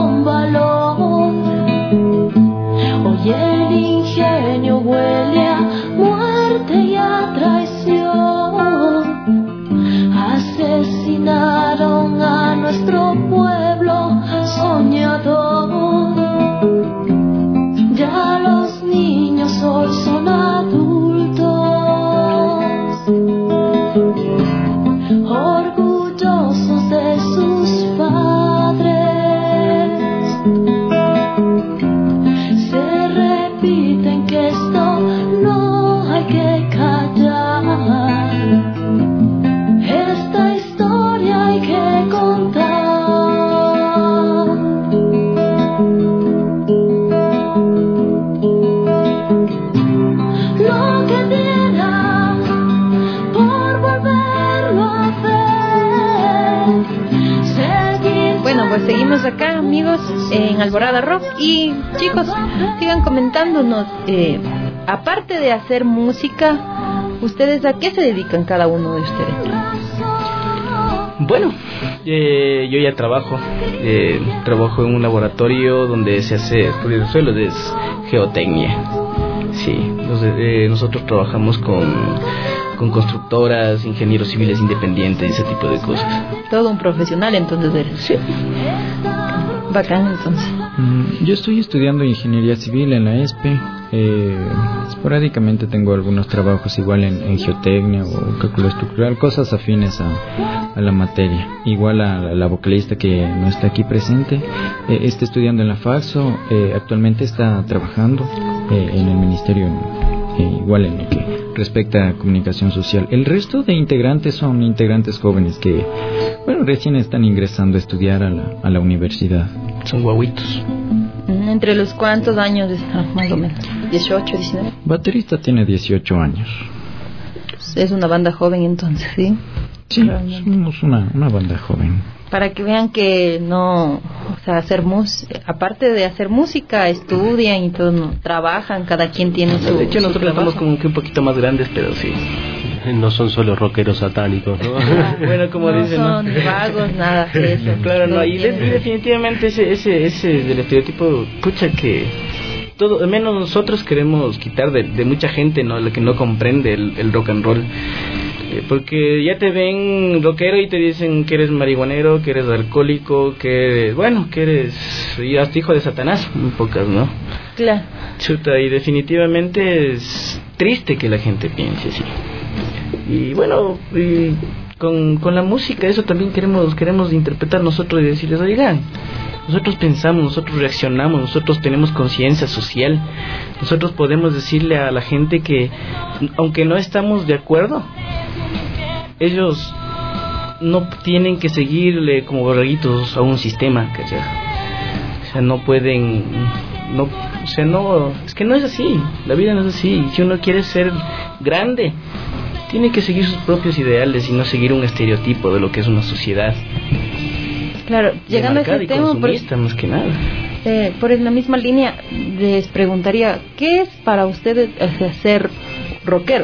con valor. Hoy el ingenio huele a muerte y a traición. Asesinaron a nuestro pueblo soñador. Ya los niños hoy son adultos, orgullosos de sus padres. Se repiten que esto no hay que callar. Esta historia hay que contar. Lo que diera por volverlo a hacer. Bueno, pues seguimos acá, amigos, en Alborada Rock. Y chicos, sigan comentándonos, aparte de hacer música, ¿ustedes a qué se dedican cada uno de ustedes? Bueno, yo ya trabajo en un laboratorio donde se hace estudio de suelos, es geotecnia. Sí, nosotros trabajamos con constructoras, ingenieros civiles independientes, ese tipo de cosas. Todo un profesional, entonces eres. Sí. Bacán, entonces. Yo estoy estudiando ingeniería civil en la ESPE. Esporádicamente tengo algunos trabajos igual en geotecnia o cálculo estructural, cosas afines a la materia. Igual a la vocalista que no está aquí presente, está estudiando en la FAXO, actualmente está trabajando en el ministerio, igual en el que respecta a comunicación social. El resto de integrantes son integrantes jóvenes que, bueno, recién están ingresando a estudiar a la universidad. Son guaguitos. ¿Entre los cuántos años están, más o menos? ¿18, 19? Baterista tiene 18 años. Es una banda joven entonces, ¿sí? Sí, somos una banda joven. Para que vean que no, o sea, aparte de hacer música, estudian y todo, no, trabajan, cada quien tiene su. De hecho, nosotros estamos como que un poquito más grandes, pero sí. No son solo rockeros satánicos, ¿no? Bueno, como no dicen, son vagos, nada de eso. Claro, no, y definitivamente ese del estereotipo, pucha, que todo, menos nosotros queremos quitar de mucha gente, ¿no? La que no comprende el rock and roll. Porque ya te ven rockero y te dicen que eres marihuanero, que eres alcohólico, que eres, bueno, que eres y hasta hijo de Satanás, muy pocas, ¿no? Claro. Chuta, y definitivamente es triste que la gente piense así. Y bueno, y con la música eso también queremos interpretar nosotros y decirles, oigan, nosotros pensamos, nosotros reaccionamos, nosotros tenemos conciencia social, nosotros podemos decirle a la gente que aunque no estamos de acuerdo, ellos no tienen que seguirle como borreguitos a un sistema, ¿cachai? O sea, no pueden, no, o sea, no, es que no es así, la vida no es así. Si uno quiere ser grande, tiene que seguir sus propios ideales y no seguir un estereotipo de lo que es una sociedad. Claro, llegando a ese tema, más que nada. Por la misma línea, les preguntaría, ¿qué es para ustedes ser rockero?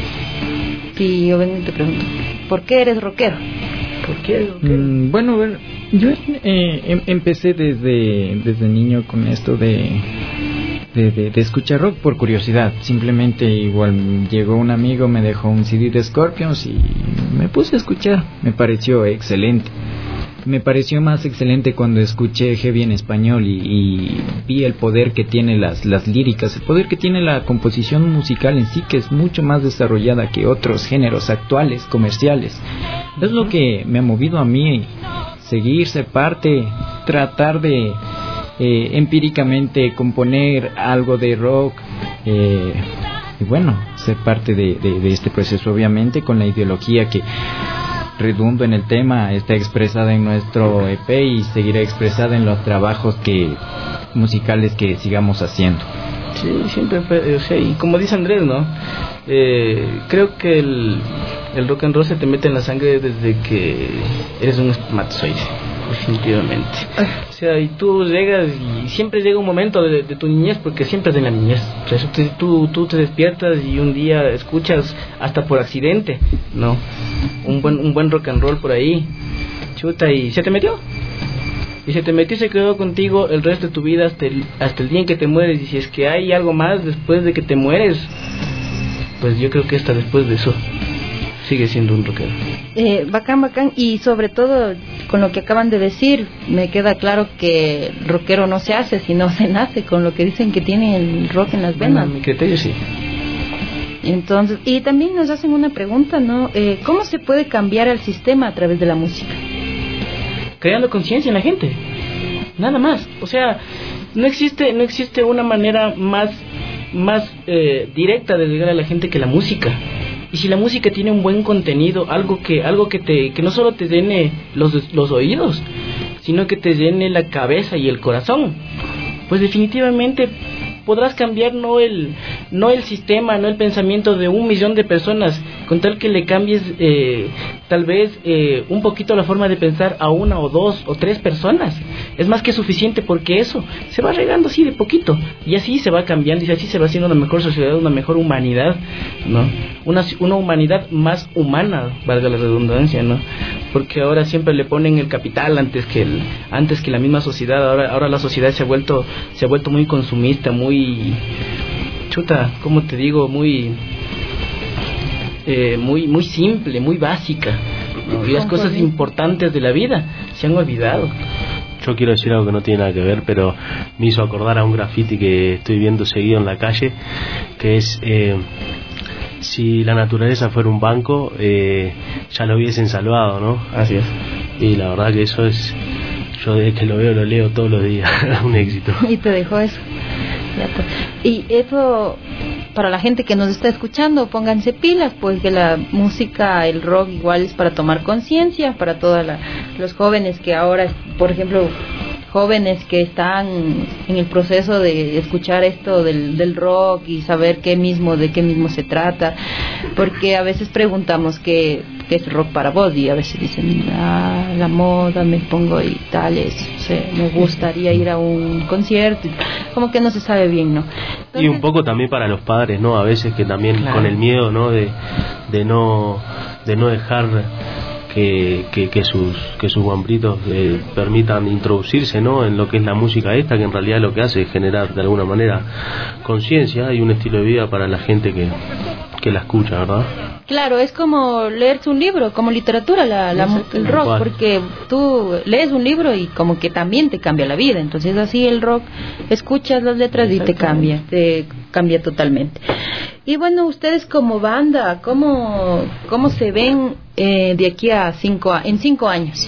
Y yo vengo y te pregunto, ¿por qué eres rockero? ¿Por qué eres rockero? Bueno, yo empecé desde niño con esto de escuchar rock por curiosidad. Simplemente igual llegó un amigo, me dejó un CD de Scorpions y me puse a escuchar. Me pareció excelente. Me pareció más excelente cuando escuché heavy en español y vi el poder que tiene las líricas, el poder que tiene la composición musical en sí, que es mucho más desarrollada que otros géneros actuales, comerciales. Es lo que me ha movido a mí, seguir, ser parte, tratar de empíricamente componer algo de rock, y bueno, ser parte de este proceso, obviamente con la ideología que, redundo en el tema, está expresada en nuestro EP y seguirá expresada en los trabajos musicales que sigamos haciendo. Sí, siempre fue, o sea, y como dice Andrés, ¿no? Creo que el rock and roll se te mete en la sangre desde que eres un espermatozoide, definitivamente. O sea, y tú llegas y siempre llega un momento de tu niñez, porque siempre es de la niñez. O sea, tú te despiertas y un día escuchas hasta por accidente, ¿no? Un buen rock and roll por ahí, chuta, y se te metió. y se te metió y se quedó contigo el resto de tu vida hasta el día en que te mueres. Y si es que hay algo más después de que te mueres, pues yo creo que hasta después de eso sigue siendo un rockero. Bacán, y sobre todo con lo que acaban de decir, me queda claro que rockero no se hace, sino se nace, con lo que dicen que tiene el rock en las venas. Mi criterio sí. Entonces, y también nos hacen una pregunta, ¿no? ¿Cómo se puede cambiar el sistema a través de la música? Creando conciencia en la gente, nada más. O sea, no existe una manera más directa de llegar a la gente que la música. Y si la música tiene un buen contenido, algo que no solo te llene los oídos, sino que te llene la cabeza y el corazón, pues definitivamente podrás cambiar no el sistema, no el pensamiento de 1 millón de personas, con tal que le cambies tal vez un poquito la forma de pensar a 1 o 2 o 3 personas. Es más que suficiente, porque eso se va regando así de poquito, y así se va cambiando, y así se va haciendo una mejor sociedad, una mejor humanidad, ¿no? Una humanidad más humana, valga la redundancia, ¿no? Porque ahora siempre le ponen el capital antes que la misma sociedad. Ahora la sociedad se ha vuelto muy consumista, muy ¿cómo te digo? Muy simple, muy básica, ¿no? Y las cosas importantes de la vida se han olvidado. Yo quiero decir algo que no tiene nada que ver, pero me hizo acordar a un graffiti que estoy viendo seguido en la calle, que es si la naturaleza fuera un banco, ya lo hubiesen salvado, ¿no? Así es. Y la verdad que eso es, yo desde que lo veo lo leo todos los días. Un éxito. Y te dejó eso. Y eso, para la gente que nos está escuchando, pónganse pilas, pues que la música, el rock igual es para tomar conciencia, para todos los jóvenes que ahora, por ejemplo, jóvenes que están en el proceso de escuchar esto del rock y saber de qué mismo se trata, porque a veces preguntamos qué es rock para vos, y a veces dicen la moda, me pongo y tales, me gustaría ir a un concierto, como que no se sabe bien, ¿no? Entonces, y un poco también para los padres, ¿no? A veces que también, claro, con el miedo, ¿no? de no dejar que sus guambritos permitan introducirse, ¿no? En lo que es la música esta, que en realidad lo que hace es generar de alguna manera conciencia y un estilo de vida para la gente que la escucha, ¿verdad? Claro, es como leerse un libro, como literatura, el rock, porque tú lees un libro y como que también te cambia la vida. Entonces así el rock, escuchas las letras y te cambia totalmente. Y bueno, ustedes como banda, ¿cómo se ven de aquí a 5 años?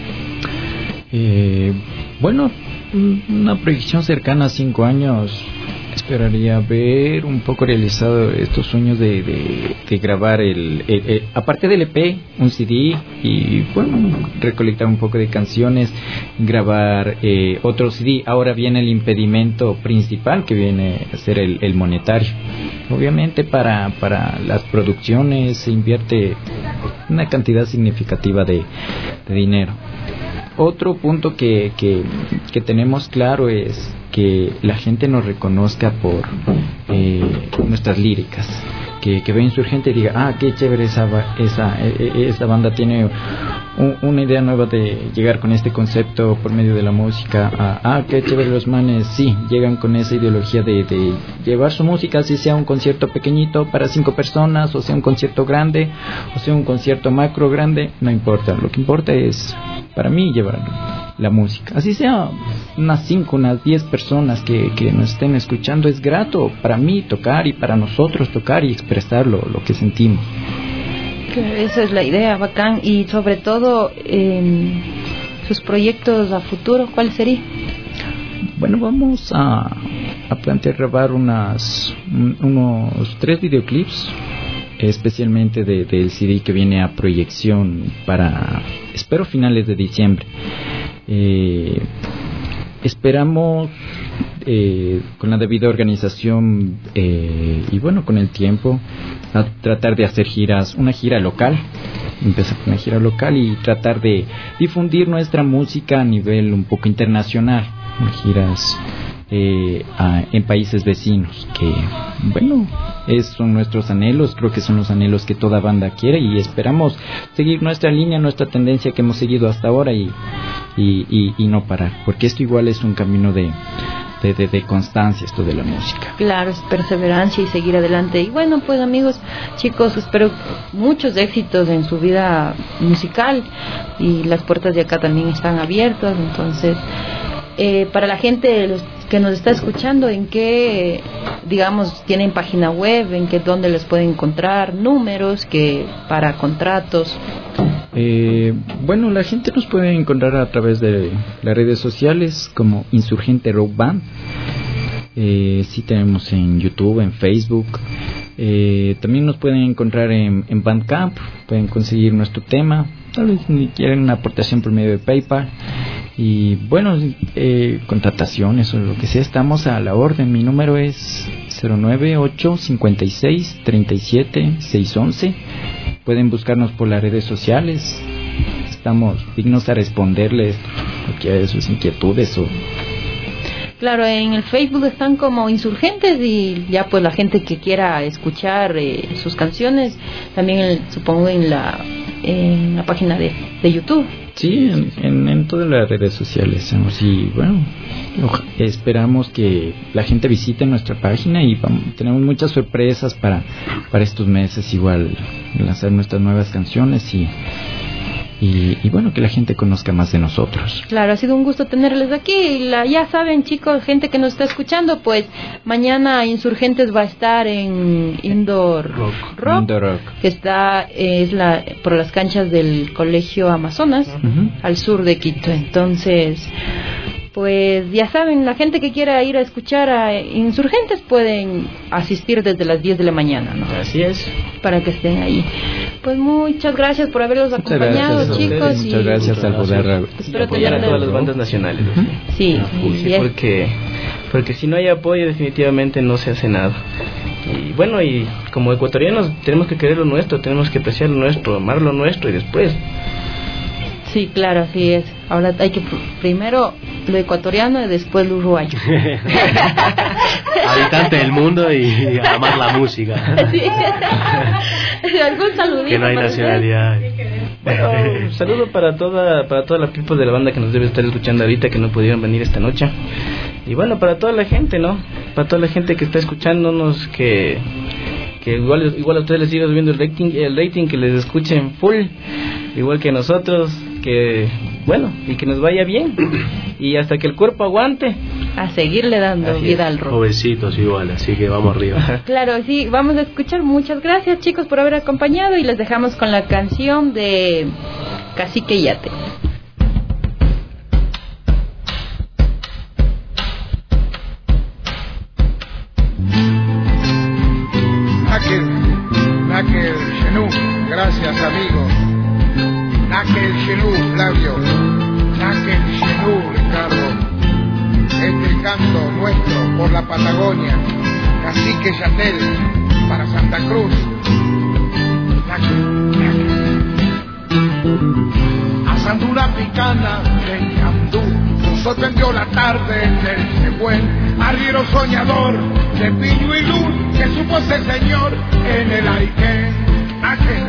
Bueno, una proyección cercana a 5 años. Esperaría ver un poco realizado estos sueños de grabar aparte del EP, un CD, y bueno, recolectar un poco de canciones, grabar otro CD. Ahora viene el impedimento principal, que viene a ser el monetario. Obviamente para las producciones se invierte una cantidad significativa de dinero. Otro punto que tenemos claro es que la gente nos reconozca por nuestras líricas, que vea Insurgente y diga, qué chévere esa banda tiene una idea nueva de llegar con este concepto por medio de la música. Qué chévere los manes, sí, llegan con esa ideología de llevar su música, si sea un concierto pequeñito para 5 personas, o sea un concierto grande, o sea un concierto macro grande, no importa. Lo que importa es, para mí, llevar la música, así sea unas 5, unas 10 personas que nos estén escuchando. Es grato para mí tocar, y para nosotros tocar y expresar lo que sentimos. Esa es la idea, bacán. Y sobre todo sus proyectos a futuro, ¿cuál sería? Bueno, vamos a plantear grabar unos 3 videoclips, especialmente del CD que viene a proyección para, espero, finales de diciembre. Esperamos con la debida organización y bueno, con el tiempo, a tratar de hacer una gira local, empezar con una gira local y tratar de difundir nuestra música a nivel un poco internacional, giras en países vecinos, que bueno, son nuestros anhelos, creo que son los anhelos que toda banda quiere, y esperamos seguir nuestra línea, nuestra tendencia que hemos seguido hasta ahora y no parar, porque esto igual es un camino de constancia, esto de la música. Claro, es perseverancia y seguir adelante. Y bueno, pues amigos, chicos, espero muchos éxitos en su vida musical, y las puertas de acá también están abiertas. Entonces, para la gente que nos está escuchando, ¿en qué, digamos, tienen página web? ¿Dónde les pueden encontrar? ¿Números para contratos? Bueno, la gente nos puede encontrar a través de las redes sociales como Insurgente Rock Band. Sí tenemos en YouTube, en Facebook. También nos pueden encontrar en Bandcamp. Pueden conseguir nuestro tema. Tal vez ni quieren una aportación por medio de PayPal. Y bueno, contrataciones o lo que sea, estamos a la orden. Mi número es 098-56-37-611. Pueden buscarnos por las redes sociales. Estamos dignos a responderles cualquiera de sus inquietudes o... Claro, en el Facebook están como Insurgentes, y ya pues la gente que quiera escuchar sus canciones, también supongo en la página de YouTube. Sí, en todas las redes sociales. Y bueno, esperamos que la gente visite nuestra página, y tenemos muchas sorpresas para estos meses, igual lanzar nuestras nuevas canciones y bueno, que la gente conozca más de nosotros. Claro, ha sido un gusto tenerles aquí. Ya saben, chicos, gente que nos está escuchando, pues mañana Insurgentes va a estar en Indoor Rock, que está por las canchas del Colegio Amazonas, al sur de Quito. Entonces, pues ya saben, la gente que quiera ir a escuchar a Insurgentes pueden asistir desde las 10 de la mañana, ¿no? Así es. Para que estén ahí. Pues muchas gracias por haberlos acompañado, chicos. Muchas gracias al poder apoyar a todas las bandas nacionales. Sí, porque si no hay apoyo, definitivamente no se hace nada. Y bueno, y como ecuatorianos tenemos que querer lo nuestro, tenemos que apreciar lo nuestro, amar lo nuestro, y después... Sí, claro, así es. Ahora hay que primero lo ecuatoriano y después lo uruguayo. Habitante del mundo y amar la música. Sí. ¿Algún saludito? Que no hay nacionalidad. Bueno, un saludo para toda la people de la banda que nos debe estar escuchando ahorita, que no pudieron venir esta noche. Y bueno, para toda la gente, ¿no? Para toda la gente que está escuchándonos, que igual a ustedes les siga subiendo el rating, que les escuchen full, igual que nosotros, que bueno, y que nos vaya bien, y hasta que el cuerpo aguante, a seguirle dando vida al rock. Jovencitos igual, así que vamos arriba. Claro, sí, vamos a escuchar. Muchas gracias, chicos, por haber acompañado, y les dejamos con la canción de Cacique Yate. Nakel Shenú, gracias amigo. Nakel Shenú, Flavio. Nakel Shenú, Ricardo. Este canto nuestro por la Patagonia. Cacique Yatel, para Santa Cruz. Nakel. A Sandura Picana de Yandú nos sorprendió la tarde del Cebuen, arriero soñador de Piño y Luz, que supo ser señor en el Aike. Nakel.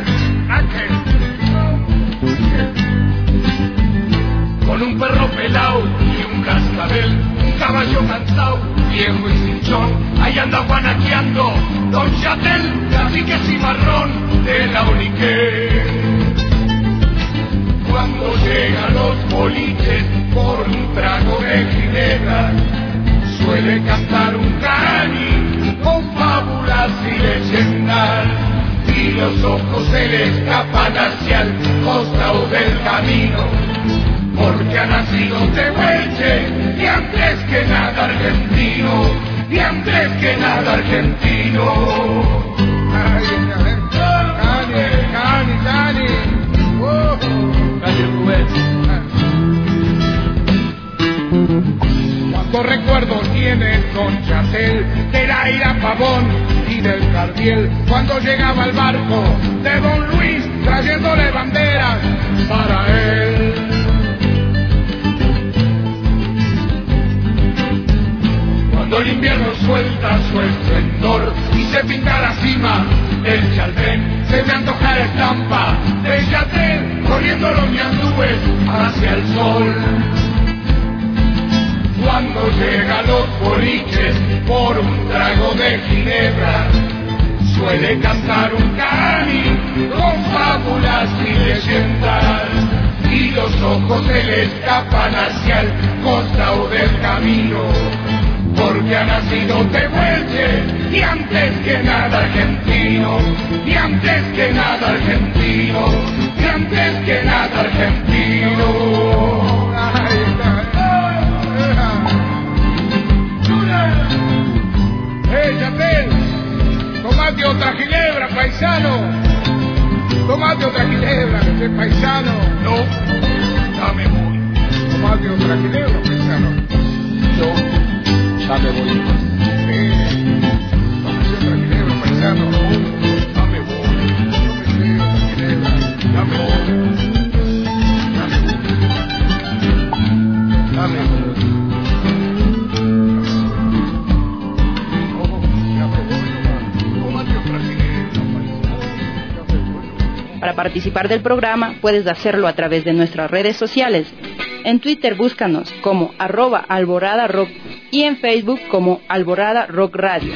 Con un perro pelao y un cascabel, un caballo cansado, viejo y cinchón, ahí anda guanaqueando Don Chatel, cacique cimarrón de la Unique. Cuando llegan los boliches por un trago de ginebra, suele cantar un cani con fábulas y leyendas, y los ojos se le escapan hacia el costado del camino, porque ha nacido Tehuelche, y antes que nada argentino, y antes que nada argentino. Ay, Cani. Cuánto recuerdo tiene Don Chatel de la Ira Pavón y del Cardiel, cuando llegaba el barco de Don Luis trayéndole banderas para él. el invierno suelta su esplendor y se pinta la cima del Chaltén, se me antoja la estampa del Chaltén, corriendo los ñandúes hacia el sol. Cuando llegan los boliches por un trago de ginebra, suele cantar un cani con fábulas y leyendas, y los ojos se le escapan hacia el costado del camino, porque ha nacido Tehuelche, y antes que nada argentino, y antes que nada argentino, y antes que nada argentino. Yatel, tomate otra ginebra, paisano. Tomate otra ginebra, ese paisano. No, ya me voy. Tomate otra ginebra, paisano. No, ya me voy. Tomate otra ginebra, paisano. No, ya me voy. Tomate otra ginebra, ya me voy. Ya me voy. Para participar del programa puedes hacerlo a través de nuestras redes sociales. En Twitter búscanos como @alboradarock y en Facebook como Alborada Rock Radio.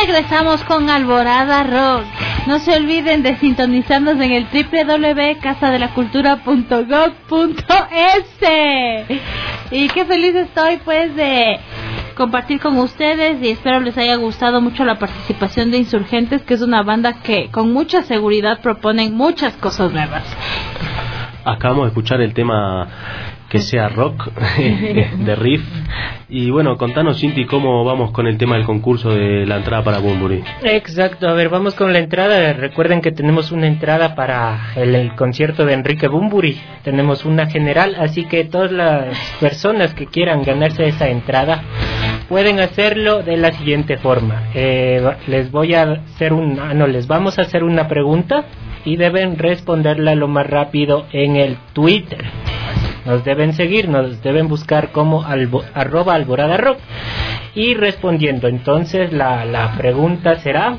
regresamos con Alborada Rock. No se olviden de sintonizarnos en el www.casadelacultura.gov.es. Y qué feliz estoy pues de compartir con ustedes, y espero les haya gustado mucho la participación de Insurgentes, que es una banda que con mucha seguridad proponen muchas cosas nuevas. Acabamos de escuchar el tema Que Sea Rock de Riff. Y bueno, contanos, Cinti, cómo vamos con el tema del concurso de la entrada para Bunbury. Exacto, a ver, vamos con la entrada. Recuerden que tenemos una entrada para el concierto de Enrique Bunbury. Tenemos una general, así que todas las personas que quieran ganarse esa entrada pueden hacerlo de la siguiente forma. Les vamos a hacer una pregunta y deben responderla lo más rápido en el Twitter. Nos deben seguir, nos deben buscar como @alboradarock y respondiendo. Entonces la pregunta será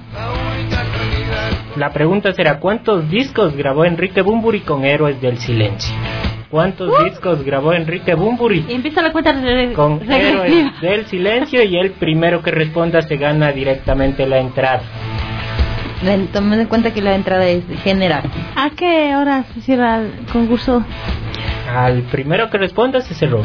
¿cuántos discos grabó Enrique Bunbury con Héroes del Silencio? ¿Cuántos discos grabó Enrique Bunbury? Empieza la cuenta con Héroes del Silencio, y el primero que responda se gana directamente la entrada. Tomen en cuenta que la entrada es general. ¿A qué hora se cierra el concurso? Al primero que responda se cerró.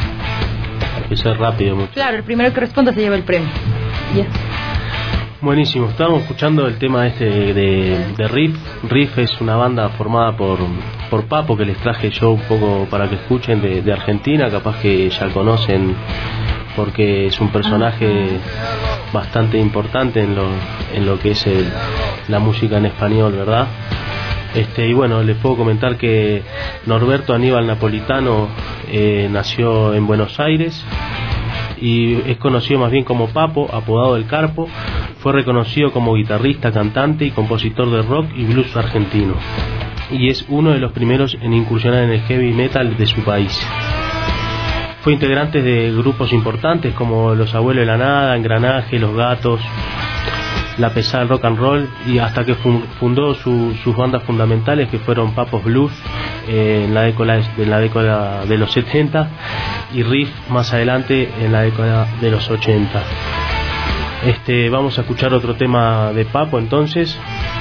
Eso es rápido mucho. Claro, el primero que responda se lleva el premio. Ya. Buenísimo, estábamos escuchando el tema de Riff. Riff es una banda formada por Papo, que les traje yo un poco para que escuchen, de Argentina, capaz que ya conocen porque es un personaje bastante importante en lo que es la música en español, ¿verdad? Y bueno, les puedo comentar que Norberto Aníbal Napolitano nació en Buenos Aires y es conocido más bien como Papo, apodado El Carpo. Fue reconocido como guitarrista, cantante y compositor de rock y blues argentino, y es uno de los primeros en incursionar en el heavy metal de su país. Fue integrante de grupos importantes como Los Abuelos de la Nada, Engranaje, Los Gatos, La Pesada del Rock and Roll, y hasta que fundó sus bandas fundamentales, que fueron Papos Blues en la década de los 70 y Riff más adelante en la década de los 80. Vamos a escuchar otro tema de Papo entonces,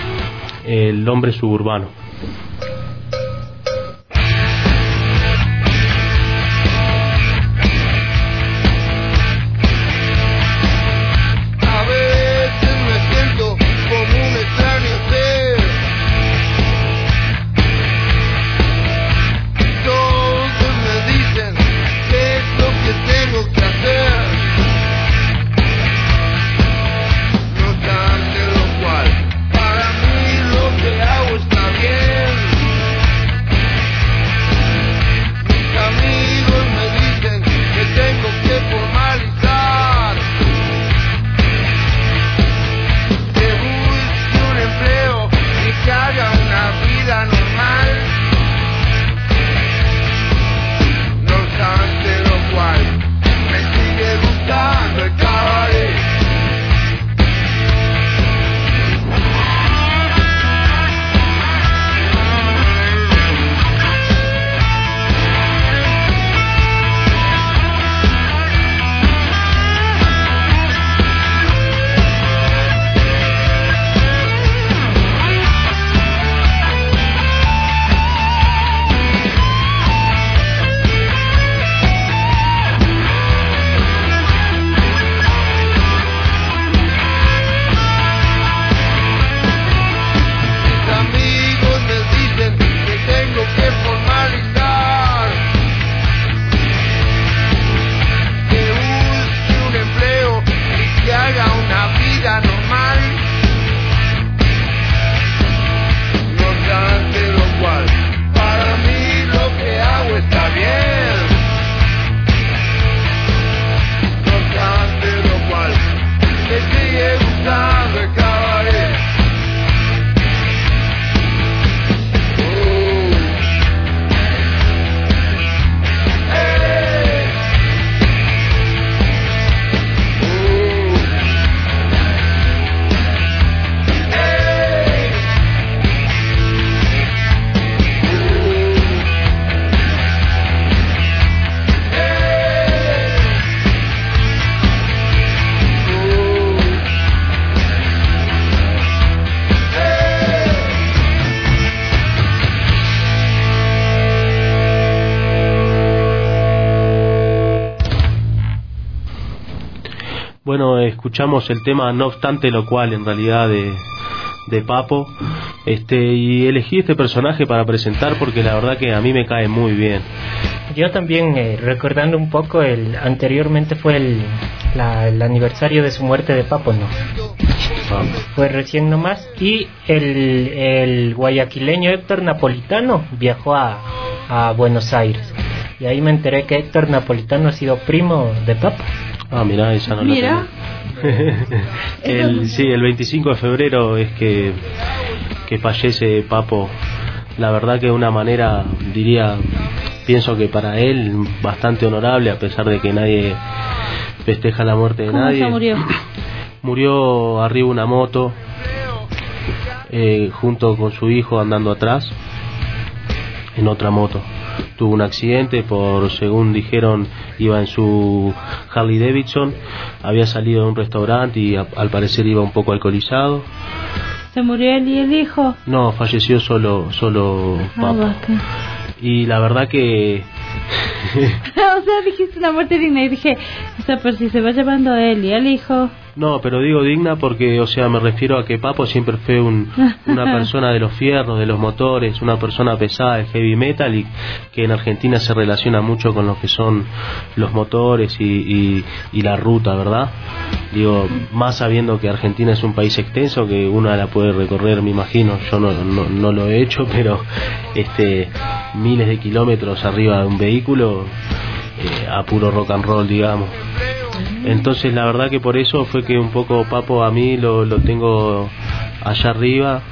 El Hombre Suburbano. Para mí lo que hago está bien. escuchamos el tema No obstante lo cual, en realidad de Papo, y elegí este personaje para presentar porque la verdad que a mí me cae muy bien. Yo también, recordando un poco, anteriormente fue el aniversario de su muerte de Papo, ¿no? Fue recién nomás, y el guayaquileño Héctor Napolitano viajó a Buenos Aires, y ahí me enteré que Héctor Napolitano ha sido primo de Papo. Ah, mira, esa no la tenía. El 25 de febrero es que fallece Papo. La verdad que de una manera, pienso que para él bastante honorable, a pesar de que nadie festeja la muerte de nadie. ¿Cómo se murió? Murió arriba de una moto, junto con su hijo andando atrás en otra moto. Tuvo un accidente, según dijeron, iba en su Harley Davidson, había salido de un restaurante y al parecer iba un poco alcoholizado. ¿Se murió él y el hijo? No, falleció solo Papo. Y la verdad que o sea, dijiste una muerte digna y dije, o sea, pero si se va llevando a él y al hijo. No, pero digo digna porque, o sea, me refiero a que Papo siempre fue una persona de los fierros, de los motores, una persona pesada del heavy metal, y que en Argentina se relaciona mucho con lo que son los motores y la ruta, ¿verdad? Digo, más sabiendo que Argentina es un país extenso, que uno la puede recorrer, me imagino, yo no lo he hecho, pero miles de kilómetros arriba de un vehículo, a puro rock and roll, digamos. Entonces la verdad que por eso fue que un poco Papo a mí lo tengo allá arriba,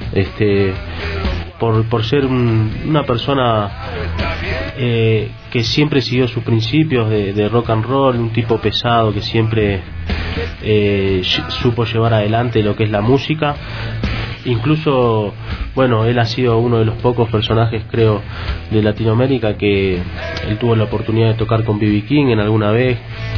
por ser una persona que siempre siguió sus principios de rock and roll, un tipo pesado que siempre supo llevar adelante lo que es la música. Incluso, bueno, él ha sido uno de los pocos personajes, creo, de Latinoamérica que él tuvo la oportunidad de tocar con B.B. King en alguna vez,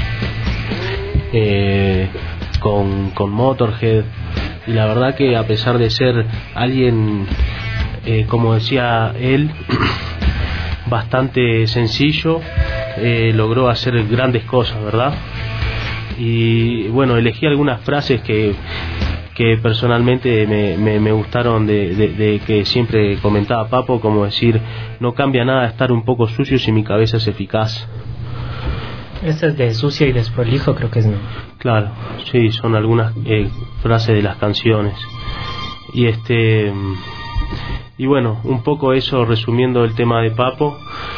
con Motorhead, y la verdad que a pesar de ser alguien, como decía él, bastante sencillo, logró hacer grandes cosas, ¿verdad? Y bueno, elegí algunas frases que personalmente me gustaron de que siempre comentaba Papo, como decir: no cambia nada estar un poco sucio si mi cabeza es eficaz. Esa es de Sucio y Desprolijo, creo que es, ¿no? Claro, sí, son algunas frases de las canciones. Y bueno, un poco eso, resumiendo el tema de Papo.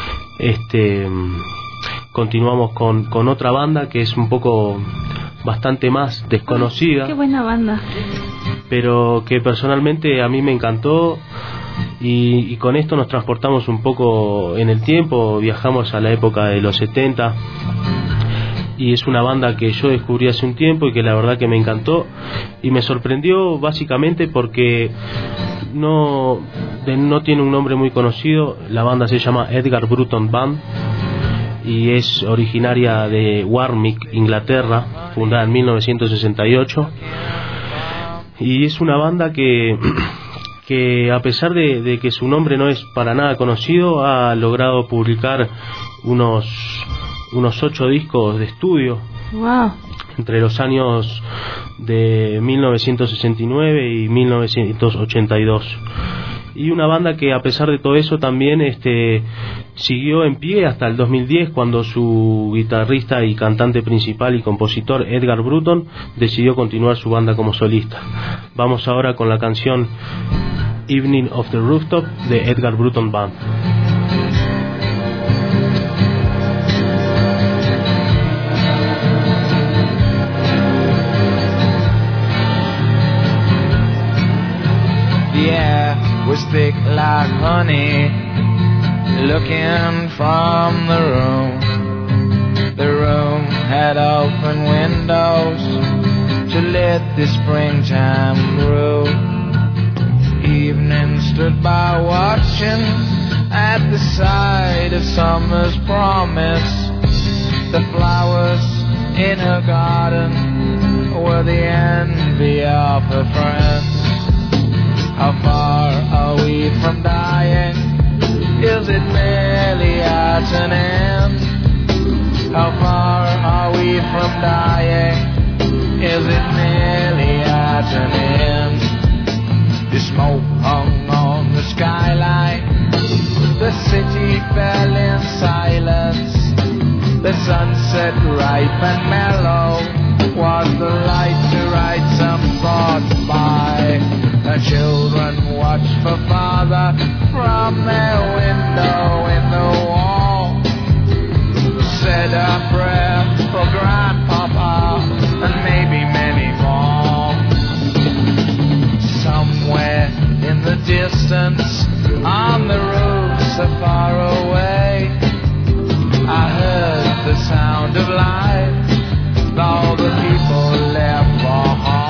Continuamos con otra banda que es un poco bastante más desconocida. Qué buena banda. Pero que personalmente a mí me encantó, y con esto nos transportamos un poco en el tiempo, viajamos a la época de los 70, y es una banda que yo descubrí hace un tiempo y que la verdad que me encantó y me sorprendió básicamente porque no tiene un nombre muy conocido. La banda se llama Edgar Bruton Band y es originaria de Warwick, Inglaterra, fundada en 1968, y es una banda que a pesar de que su nombre no es para nada conocido, ha logrado publicar unos 8 discos de estudio. Wow. Entre los años de 1969 y 1982. Y una banda que a pesar de todo eso también siguió en pie hasta el 2010, cuando su guitarrista y cantante principal y compositor Edgar Bruton decidió continuar su banda como solista. Vamos ahora con la canción Evening of the Rooftop de Edgar Bruton Band. The air was thick like honey, looking from the room. The room had open windows to let the springtime brew. Evening stood by watching at the side of summer's promise. The flowers in her garden were the envy of her friends. How far are we from dying? Is it merely at an end? How far are we from dying? Is was it nearly at an end? The smoke hung on the skyline, the city fell in silence. The sunset ripe and mellow was the light to write some thoughts by. The children watched for father from their window in the wall, said a prayer for grandpapa and maybe many more. Somewhere in the distance, on the road so far away, I heard the sound of life, all the people left for home.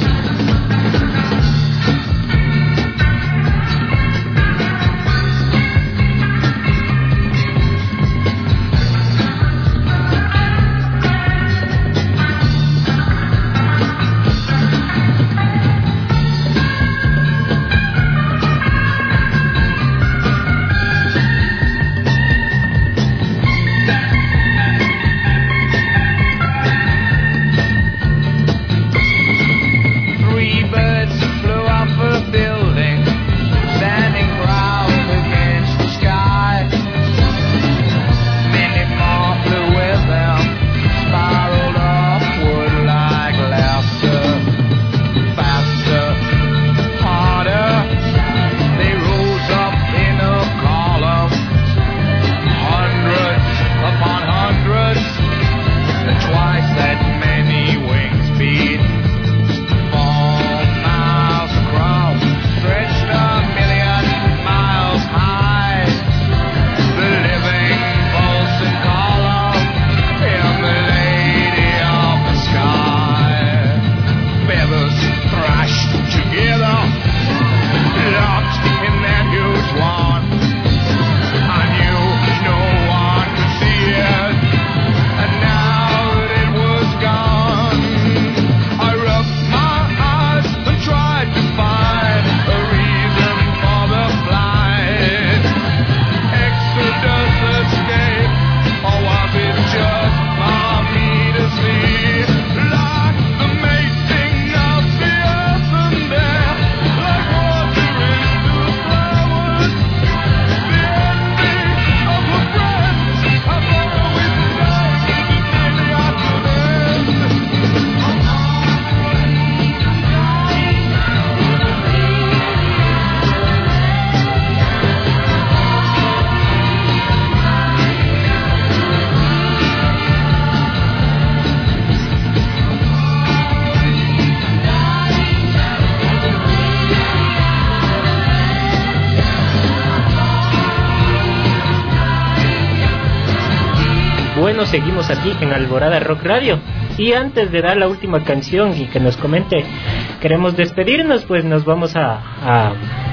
Bueno, seguimos aquí en Alborada Rock Radio. Y antes de dar la última canción y que nos comente, queremos despedirnos, pues nos vamos a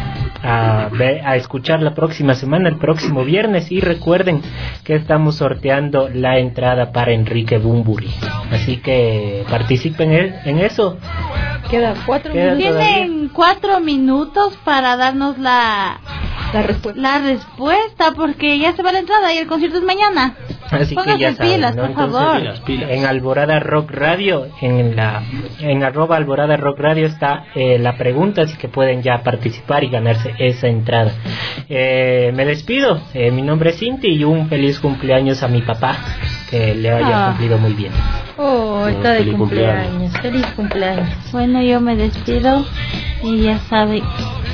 escuchar la próxima semana, el próximo viernes. Y recuerden que estamos sorteando la entrada para Enrique Bunbury. Así que participen en eso. Queda 4 minutos. Tienen 4 minutos para darnos la respuesta, porque ya se va la entrada y el concierto es mañana. Así Pónganse que ya saben, pilas, ¿no? por Entonces, favor. en Alborada Rock Radio, en @Alborada Rock Radio está la pregunta, así que pueden ya participar y ganarse esa entrada. Me despido, mi nombre es Cinti y un feliz cumpleaños a mi papá, que le haya cumplido muy bien. Oh, está de cumpleaños. Feliz cumpleaños. Bueno, yo me despido y ya saben.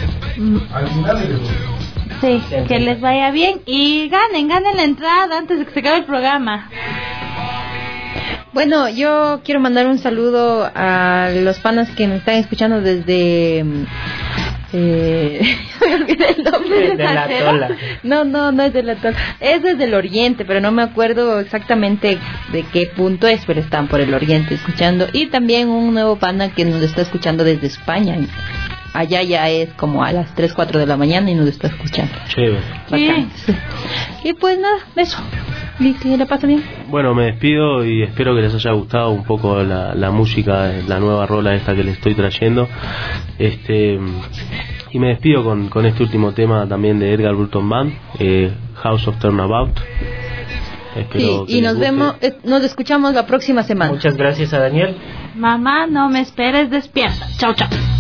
Sí, que les vaya bien y ganen la entrada antes de que se acabe el programa. Bueno, yo quiero mandar un saludo a los panas que me están escuchando desde... me olvidé el nombre de la Tola. No es de la Tola, es desde el oriente, pero no me acuerdo exactamente de qué punto es, pero están por el oriente escuchando. Y también un nuevo pana que nos está escuchando desde España. Allá ya es como a las 3, 4 de la mañana y nos está escuchando. Chévere. Sí. Y pues nada, eso. ¿Y que la pasa bien? Bueno, me despido y espero que les haya gustado un poco la música, la nueva rola esta que les estoy trayendo. Y me despido con este último tema también de Edgar Burton Band, House of Turnabout. Espero y nos vemos, nos escuchamos la próxima semana. Muchas gracias a Daniel. Mamá, no me esperes despierta. Chao, chao.